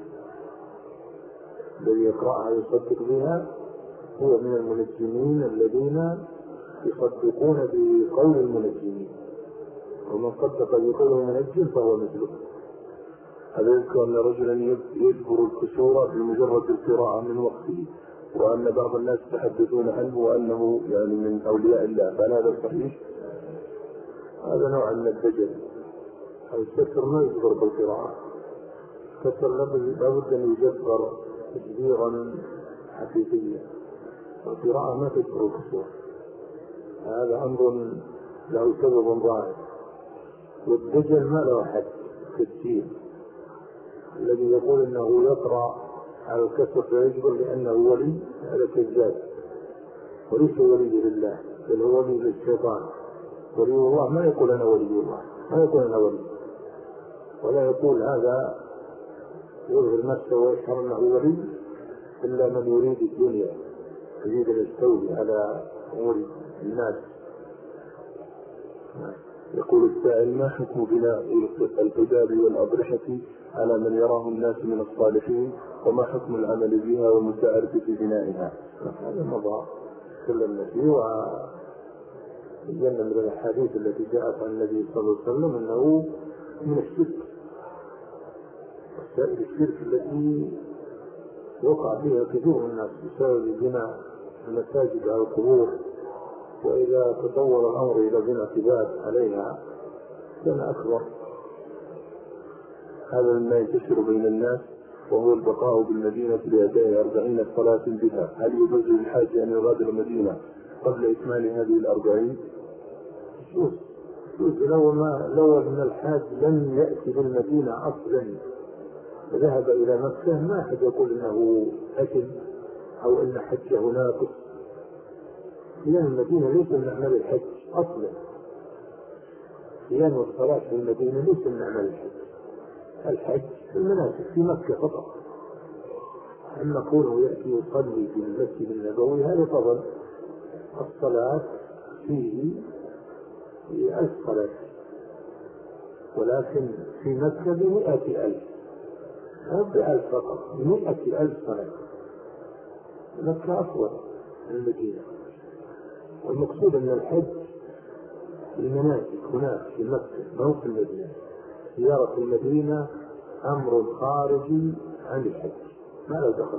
الذي يقرأها يصدق بها هو من المنجمين الذين يصدقون بقول المنجمين، ومن صدق بقول المنجم فهو مثله. هذا يذكر أن رجلا يجبر الكسور بمجرد القراءة من وقته، وأن بعض الناس يتحدثون عنه وأنه يعني من أولياء الله، فهل هذا صحيح؟ هذا نوع من الدجل. الكسر ما يجبر بالقراءة، الكسر لابد أن يجبر تجبيرا حقيقيا، القراءة ما تجبر الكسور، هذا أمر له سبب ظاهر. والدجل ما له حد كالدين الذي يقول انه يقرأ على الكسر فيجبر لانه ولي، هذا كذاب، وليس ولي لله بل هو ولي للشيطان. ولي الله ما يقول انا ولي الله، ما يقول انا ولي، ولا يقول هذا يظهر نفسه ويشعر انه ولي الا من يريد الدنيا، يريد ان يستولي على امور الناس. يقول السائل: ما حكم بناء الحجاب والأضرحة على من يراه الناس من الصالحين، وما حكم العمل بها والمساعدة في بنائها؟ هذا مضى تكلمنا فيه، وبينا من الأحاديث التي جاءت عن النبي صلى الله عليه وسلم أنه من الشرك، وسائل الشرك التي وقع فيها كثير من الناس بسبب بناء المساجد على القبور، وإذا تطور الأمر إلى بناء عباد عليها كان أكبر. هذا مما ينتشر بين الناس، وهو البقاء بالمدينة لأداء 40 صلاة بها. هل يجوز للحاج أن يغادر المدينة قبل إكمال هذه 40؟ شوف لو أن الحاج لم يأتي بالمدينة أصلا ذهب إلى مكة، ما أحد يقول إنه أثم أو إن حجه ناقص، لأن المدينة ليس من أعمال الحج أصلا، صيام والصلاة في المدينة ليس من أعمال الحج في المناسك في مكة فقط. أما كونه يأتي يصلي في المسجد النبوي هذا فضل، الصلاة فيه 1000 صلاة، ولكن في مكة 100,000، لا 1000 فقط، 100,000 صلاة. مكة أفضل من المدينة. والمقصود أن الحج المناسك هناك في مكة ما هو في المدينة. زيارة المدينة أمر خارجي عن الحج، ما له دخل.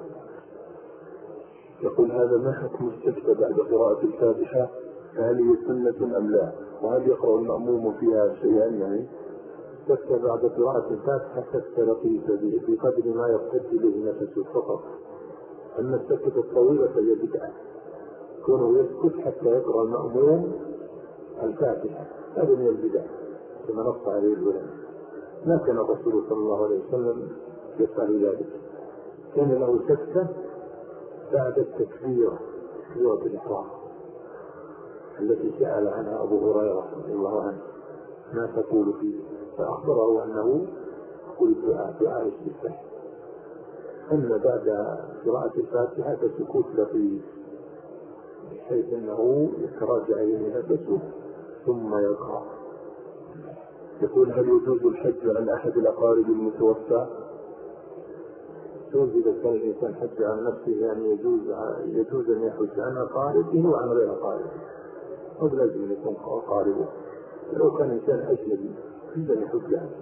يقول: هذا ما حكم السجدة بعد قراءة الفاتحة؟ فهل هي سنة أم لا؟ وهل يقرأ المأموم فيها شيئا؟ يعني سكت بعد قراءة الفاتحة سكتة لطيفة بقدر ما يرتد به نفسه فقط. أما السكتة الطويلة فهي بدعة، كونه يسكت حتى يقرأ المأموم الفاتحة، هذا من البدع كما نص عليه العلماء. ما كان الرسول صلى الله عليه وسلم يفعل ذلك، كان له سكتة بعد التكبيرة، تكبيرة الإحرام التي سأل عنها أبو هريرة رضي الله عنه ما تقول فيه، فأخبره أنه يقول دعاء الاستفتاح. أما بعد قراءة الفاتحة فسكوت لطيف بحيث أنه يتراجع إليه نفسه ثم يقرأ. يقول: هل يجوز الحج عن أحد الأقارب المتوفى؟ إذا كان الإنسان حج عن نفسه يعني يجوز أن يحج عن أقاربه وعن غير أقاربه، قد لازم يكون أقاربه. لو كان إنسان أجنبي إذا يحج عنه.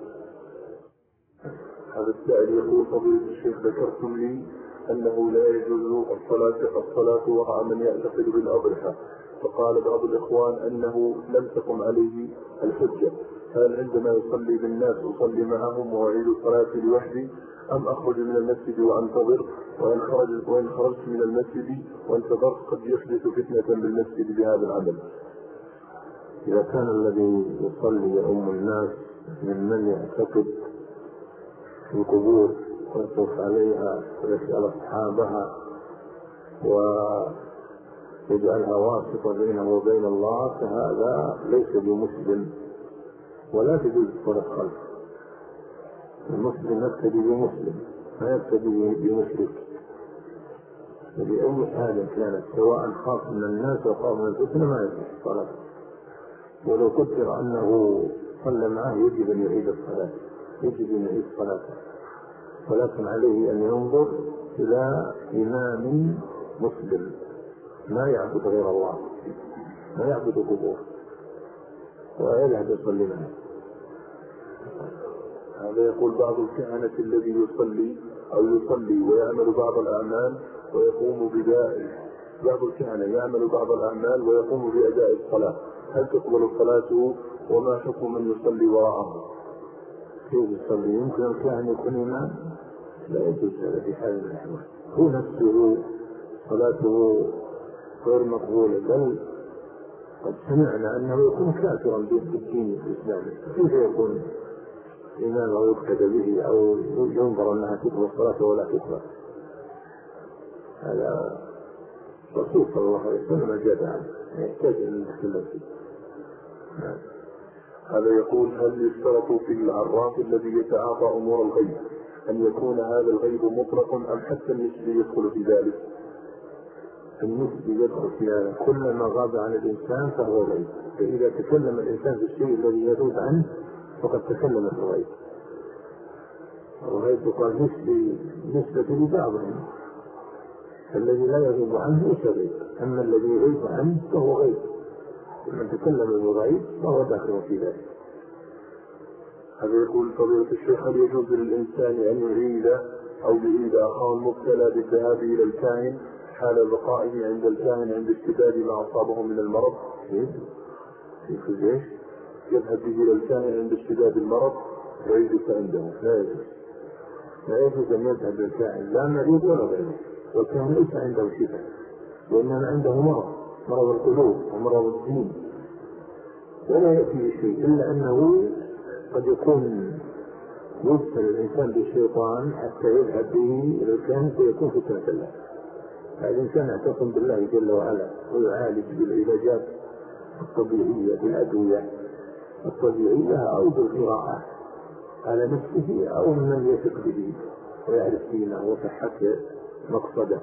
هذا السائل يقول: فضيلة الشيخ، ذكرتم لي أنه لا يجوز الصلاة وراء من يعتقد بالأضرحة، فقال بعض الإخوان أنه لم تقم عليه الحجة، هل عندما يصلي بالناس أصلي معهم وأعيد صلاتي لوحدي، أم أخرج من المسجد وأنتظر، وإن خرجت من المسجد وانتظرت قد يحدث فتنة بالمسجد بهذا العمل؟ إذا كان الذي يصلي يؤم الناس من يعتقد في القبور ويطوف عليها ويسأل أصحابها ويجعلها واسطة بينه وبين الله، فهذا ليس بمسلم ولا تجوز الصلاة خلفه. المسلم يقتدي بمسلم ما يقتدي بمشرك بأي حال كانت، سواء خاف من الناس وخاف من الفتنة ما يجوز الصلاة. ولو قدر أنه صلى معه يجب أن يعيد الصلاة، يجب أن يعيد صلاته، ولكن عليه أن ينظر إلى إمام مسلم ما يعبد غير الله، ما يعبد قبور، ويذهب يصلي معه. هذا يقول: بعض الكهنة الذي يصلي ويعمل بعض الأعمال ويقوم بعض الكهنة يعمل بعض الأعمال ويقوم بأداء الصلاة، هل تقبل صلاته؟ وما حكم من يصلي وراءه؟ كيف يصلي؟ يمكن الكاهن يكون إمام؟ لا يجوز هذا في حال من الأحوال. هو نفسه صلاته غير مقبولة، بل قد سمعنا أنه يكون كافرا بالدين الإسلامي، كيف يكون إمام أو يقتدى به أو ينظر أنها تقبل الصلاة ولا تقبل؟ هذا الرسول صلى الله عليه وسلم جاد عنه، يحتاج أن نتكلم فيه. هذا يقول: هل يشترط في العراف الذي يتعاطى أمور الغيب أن يكون هذا الغيب مطلق أم حتى النسبي يدخل في ذلك؟ النسبي يدخل في هذا، كل ما غاب عن الإنسان فهو غيب، فإذا تكلم الإنسان في الشيء الذي يغيب عنه فقد تكلم في الغيب. الغيب يقال نسبة لبعضهم، الذي لا يغيب عنه ليس غيب، أما الذي يغيب عنه فهو غيب، من تكلم بالغيب فهو داخل في ذلك. هذا يقول: فضيلة الشيخ، هل يجوز للإنسان أن يعيد أو يعيد أخاه المبتلى بالذهاب إلى الكاهن حال بقائه عند الكاهن عند اشتداد ما أصابه من المرض؟ في الجيش يذهب به إلى الكاهن عند اشتداد المرض ويجلس عنده؟ لا يجوز أن يذهب للكاهن، لا مريض ولا غيره، والكاهن ليس عنده شفاء، وإنما عنده مرض القلوب ومرض الدين، ولا يأتي شيء إلا أنه قد يكون يبتل الإنسان بالشيطان حتى يذهب به إلى الكاهن فيكون فتنة له. الإنسان يعتصم بالله جل وعلا ويعالج بالعلاجات الطبيعية بالأدوية الطبيعية أو بالقراءة على نفسه أو من يثق به ويعرف دينه وصحة مقصده.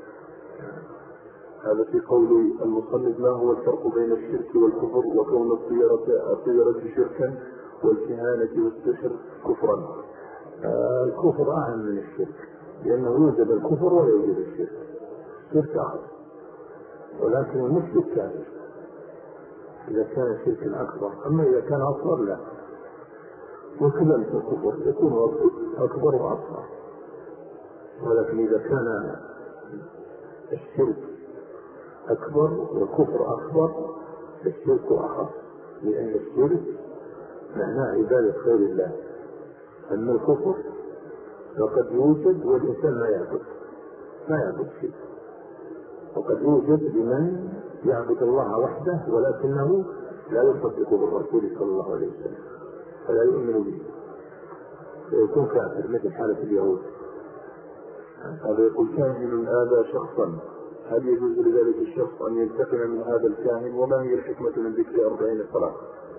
هذا في قول المصنف: ما هو الفرق بين الشرك والكفر وكون الطيرة شركا والكهانة والسحر كفرا؟ الكفر أعم من الشرك، لأنه يوجد الكفر ولا يوجد الشرك. الشرك أعظم، ولكن المشرك كافر إذا كان الشرك الأكبر، أما إذا كان أصغر لا. وكذلك الكفر يكون أكبر وأصغر، ولكن إذا كان الشرك أكبر والكفر أكبر فالشرك أخف، لأن الشرك معناه عبادة غير الله. أما الكفر فقد يوجد والإنسان ما يعبد شيء، وقد يوجد لمن يعبد الله وحده ولكنه لا يصدق بالرسول صلى الله عليه وسلم فلا يؤمن به، فيكون كافر مثل حالة اليهود. هذا يقول كاهن آذى شخصا، هل يجوز لذلك الشخص أن ينتقم من هذا الكاهن؟ وما هي الحكمة من ذكر 40 صلاة؟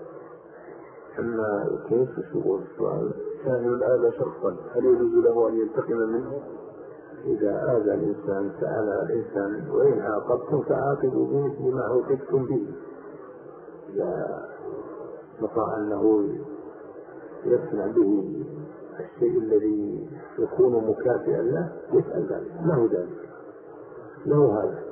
أما كيف يقول السؤال؟ كاهن آذى شخصا، هل يجوز له أن ينتقم منه؟ إذا آذى الإنسان سأل الإنسان وإن عاقبتم فعاقبوا بمثل ما عوقبتم به. إذا استطاع أنه يصنع به الشيء الذي يكون مكافئا له يفعل ذلك، له هذا.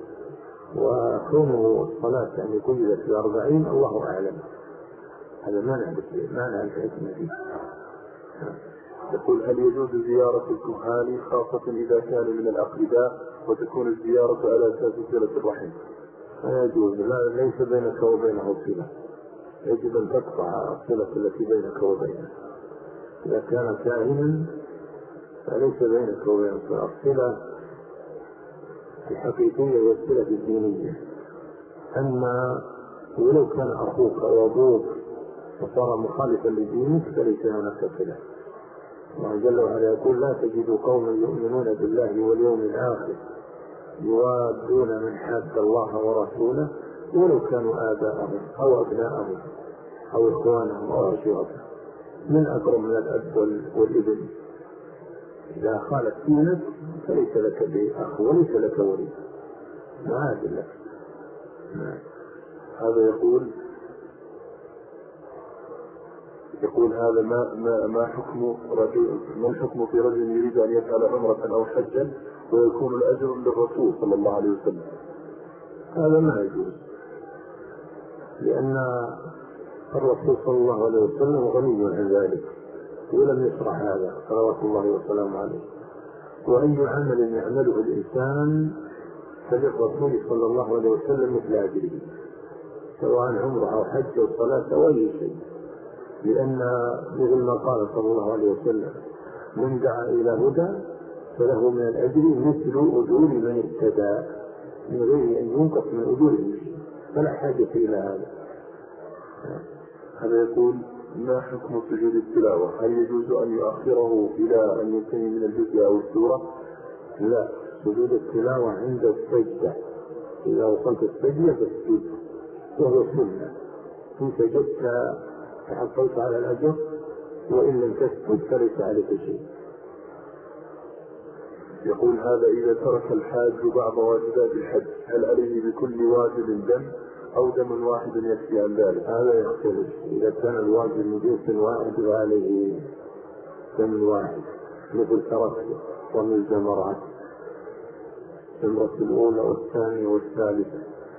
وكونه الصلاة يعني قيدت في 40 الله أعلم، هذا ما نعرف الحكمة فيه. يقول هل يجوز زيارة الكهان خاصة إذا كانوا من الأقرباء وتكون الزيارة على أساس صلة الرحم؟ لا يجوز، ليس بينك وبينه صلة، يجب أن تقطع الصلة التي بينك وبينه. إذا كان كاهنا فليس بينك وبينه صلة. الصلة الحقيقية هي الصلة الدينية. أما ولو كان أخوك أو أبوك وصار مخالفا لدينك فليس هناك صلة. الله جل وعلا يقول لا تجد قوما يؤمنون بالله واليوم الآخر يوادون من حاد الله ورسوله ولو كانوا آباءهم أو أبناءهم أو إخوانهم أو عشيرتهم، من أقرب من الأب والابن. إذا خالت دينك فليس لك بأخ وليس لك ولي، ما عاد لك. هذا يقول هذا ما حكم رجل، ما الحكم في رجل يريد أن يفعل عمرة أو حجا ويكون الأجر للرسول صلى الله عليه وسلم؟ هذا ما يجوز، لأن الرسول صلى الله عليه وسلم غني عن ذلك ولم يشرع هذا صلوات الله وسلامه عليه. وأي عمل يعمله الإنسان فللرسول صلى الله عليه وسلم مثل أجره، سواء عمره أو حج أو صلاة أو أي شيء، لأن مثل ما قال صلى الله عليه وسلم من دعا إلى هدى فله من الأجر مثل أجور من اهتدى من غير أن ينقص من أجوره شيء، فلا حاجة إلى هذا. هذا يقول ما حكم سجود التلاوة؟ هل يجوز أن يؤخره إلى أن ينتهي من الجزء أو السورة؟ لا، سجود التلاوة عند السجدة، إذا وصلت السجدة فاسجد، وهو سنة. إن سجدت تحصلت على الأجر، وإن لم تسجد فليس عليك شيء. يقول هذا إذا ترك الحاج بعض واجبات الحج هل عليه بكل واجب دم أو دم واحد يكفي عن ذلك؟ هذا يختلف، إذا كان الواجب من جنس واحد فعليه دم واحد، مثل ترك رمي الجمرات، الجمرة الأولى والثانية والثالثة،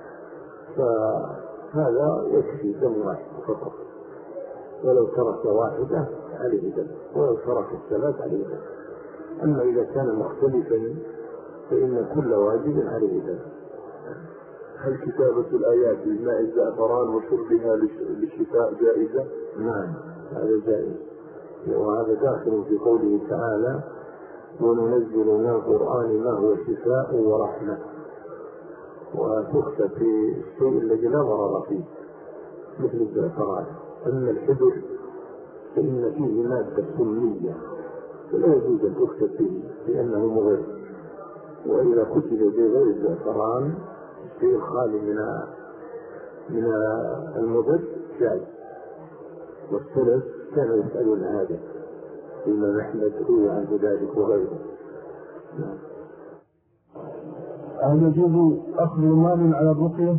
فهذا يكفي دم واحد فقط. ولو ترك واحدة عليه دم، ولو ترك الثلاث عليه دم. أما إذا كان مختلفا فإن كل واجب عليه دم. هل كتابة الآيات بماء الزعفران وشربها للشفاء جائزة؟ نعم، هذا جائز، وهذا داخل في قوله تعالى وننزل من القرآن ما هو شفاء ورحمة، وتكتب في الشيء الذي لا ضرر فيه مثل الزعفران. أما الحبر فإن فيه مادة سمية فلا يجوز أن تكتب فيه لأنه مضر، وإذا كتب بغير الزعفران الشيء الخالي من المضر جائز. والسلف كانوا يسألون هذا، الإمام أحمد روي عنه ذلك وغيره. هل يجوز أخذ مال على الرقية؟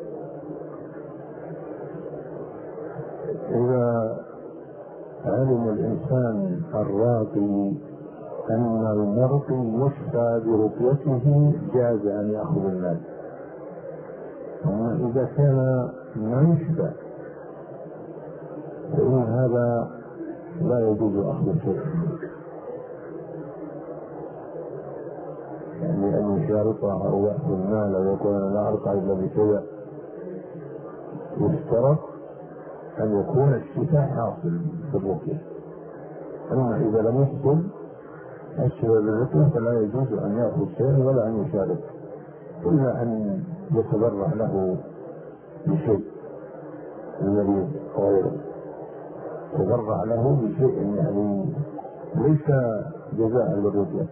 إذا علم الإنسان الراقي أن المرقي يشفى برقيته جاز أن يأخذ المال. أما إذا كان ما يشفى فإن هذا لا يجوز أخذ شيء، يعني أن يشاركه أو يأخذ المال أو يقول أنا لا أرقى إلا بكذا، يشترط أن يكون الشفاء حاصل بالرقية. أما إذا لم يحصل الشفاء بالرقية فلا يجوز أن يأخذ شيئا ولا أن يشارك، إلا أن يتبرع له بشيء المريض غيره، تبرع له بشيء يعني ليس جزاء للرقية.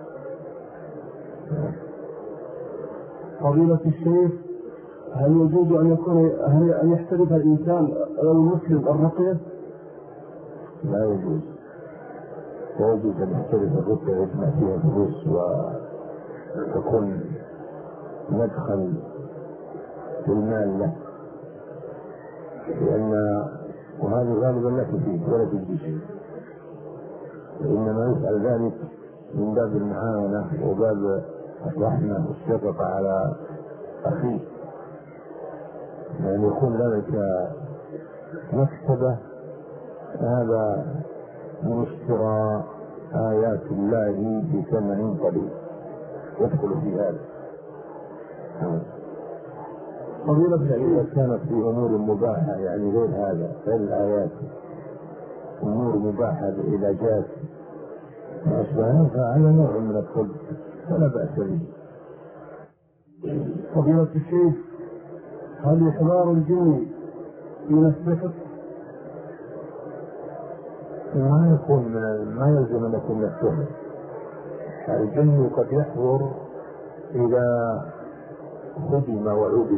فضيلة الشيخ، هل يجوز أن يحترف الإنسان أو المسلم الرقية؟ لا يجوز. لا يجوز أن يحترف الرقية يجمع فيها فلوس وتكون مدخل للمال له، وهذا غالبا لا تفيد ولا تجدي شيء، وإنما يفعل ذلك من باب المعاونة وباب الرحمة والشفقة على أخيه، يعني يكون ذلك مكسبة. هذا من اشتراء آيات الله بثمن قليل يدخل في هذا. إذا كانت في أمور مباحة يعني غير هذا، غير الآيات، أمور مباحة للعلاجات وأشباهها، فهذا نوع من الطب ولا بأس به. فضيلة الشيخ، هل إحضار الجن من السحر؟ ما يلزم أن يكون من السحر. الجن قد يحضر إذا خدم وعبد،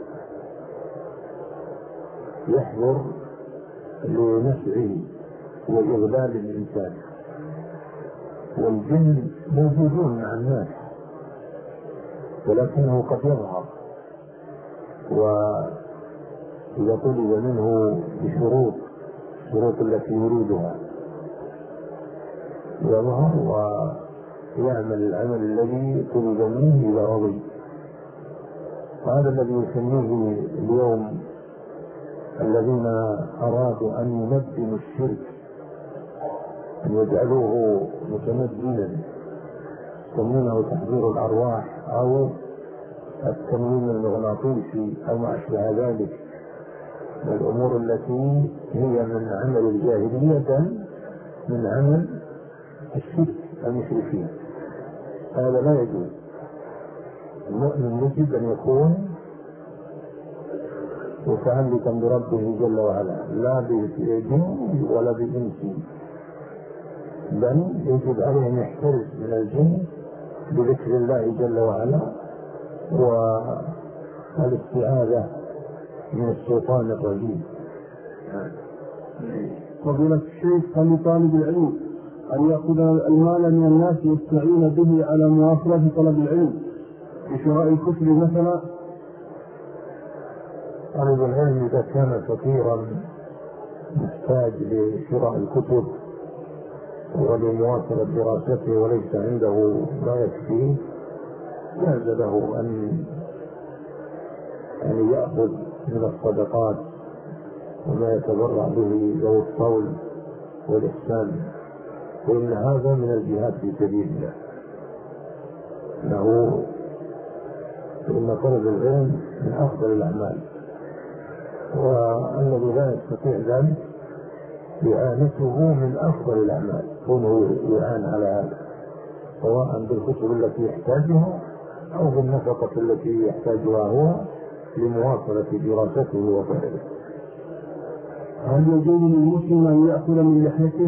يحضر لنفعه وإغلال الإنسان، والجن موجودون مع الناس ولكنه قد يظهر، وإذا طلب منه بشروط التي يريدها يظهر ويعمل العمل الذي طلب منه إذا رضي. هذا الذي يسميه اليوم الذين أرادوا أن ينبذوا الشرك، أن يجعلوه متمدنا، يسمونه تحضير الأرواح أو التنويم المغناطيسي أو ما أشبه ذلك من الأمور التي هي من عمل الجاهلية، من عمل الشرك المشركين. هذا لا يجوز. المؤمن يجب أن يكون متعلقا بربه جل وعلا، لا بجن ولا بإنس، بل يجب عليه أن يحترز من الجن بذكر الله جل وعلا والاستعاذة من الشيطان الرجيم. فضيلة الشيخ، هل لطالب العلم أن يأخذ المال من الناس يستعين به على مواصلة طلب العلم بشراء الكتب مثلا؟ طالب العلم إذا كان فقيرا محتاج لشراء الكتب ولمواصلة دراسته وليس عنده ما يكفيه، جاز له أن يأخذ من الصدقات وما يتبرع به ذوي الطول والإحسان، وإن هذا من الجهاد في سبيل الله، فإن طلب العلم من أفضل الأعمال، والذي لا يستطيع ذلك إعانته من أفضل الأعمال، كونه يعان على هذا سواء بالكتب التي يحتاجها أو بالنفقة التي يحتاجها هو لمواصلة دراسته وطلبه. هل يجوز للمسلم أن يأخذ من لحيته؟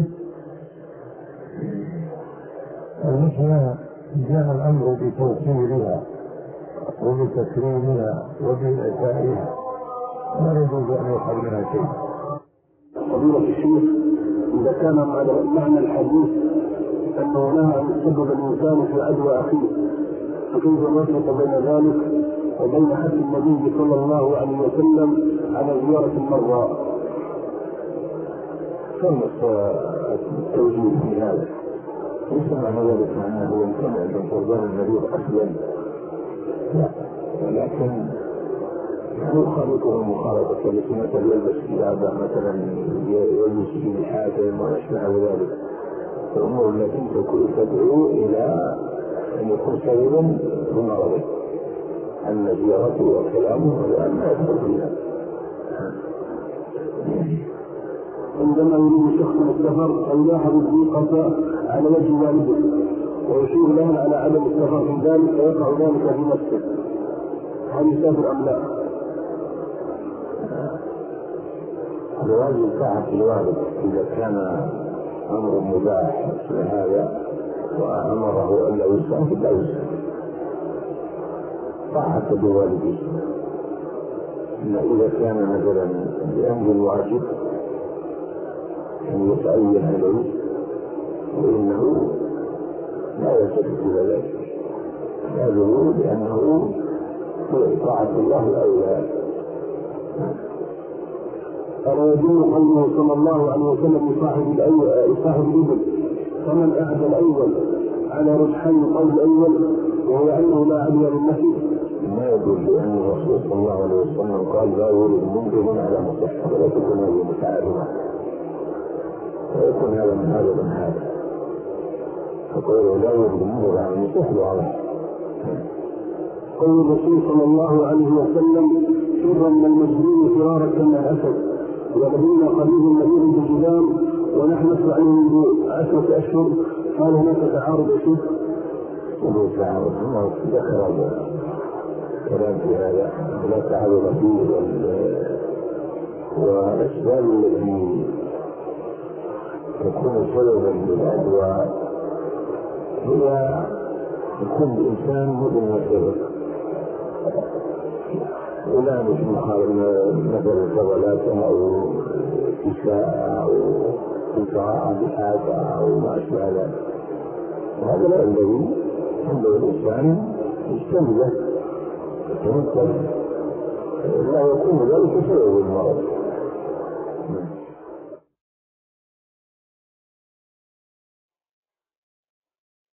المسلم جاء الأمر بتوفيرها وبتكريمها وبإعطائها، لا يجوز أن يفعل منها شيء. فضيلة الشيخ، إذا كان معنى الحديث أنه نهى أن يسبب الإنسان في عدوى أخيه، فكيف نفرق بين ذلك وبين حث النبي صلى الله عليه وسلم على زيارة المرضى؟ ثم التوجيه في هذا ليس معنى ذلك أنه يمتنع من قربان المريض أصلا، لا، ولكن يخالطه مخالطة لسنة يلبس ثيابه مثلا، يلبس في الحاكم وأشبه ذلك، الأمور التي تدعو إلى أن يكون سببا لمرضه، أما زيارته وكلامه وأما يدخل فيها. عندما يريد شخص السفر أو يلاحظ الضيقة على وجه والده ويشير له على عدم السفر من ذلك فيقع ذلك في نفسه، هل يسافر أم لا؟ الواجب طاعة الوالد إذا كان أمر مباح لهذا وأمره أن لا يسافر لا يسافر، طاعة بوالده. إذا كان مثلا بأمر الواجب أن يتعين عليه وإنه لا يلتفت إلى ذلك، هذا لأنه طاعة الله الأولى. ألا يدل قوله صلى الله عليه وسلم لصاحب الإبل فمن أعدى الأول على رجحان القول الأول وهو أنه لا عدل للنفي؟ ما يدل لأن الرسول صلى الله عليه وسلم قال لا يولد منكر على مصحة ولا تكون هذه متعارضة ويكون هذا من هذا من هذا، فقوله لا يولد منكر على مصحة واضح. قول الرسول صلى الله عليه وسلم فر من المجنون فرارك من الأسد ولدينا قريب مدير بالجبال ونحن نسمع منه 10 أشهر، هل هناك تعارض أشد؟ وله تعارض، ما ذكر كلام في هذا لا تعارض فيه. والأسباب التي تكون سببا للعدوى هي يكون الإنسان مدن السبب، ولا مش مثل الفضلات أو كساء أو كساء بحاجة أو ما أشبه ذلك. هذا لا الذي عند الإنسان يستمر يتنقل لا يكون ذلك سبب المرض.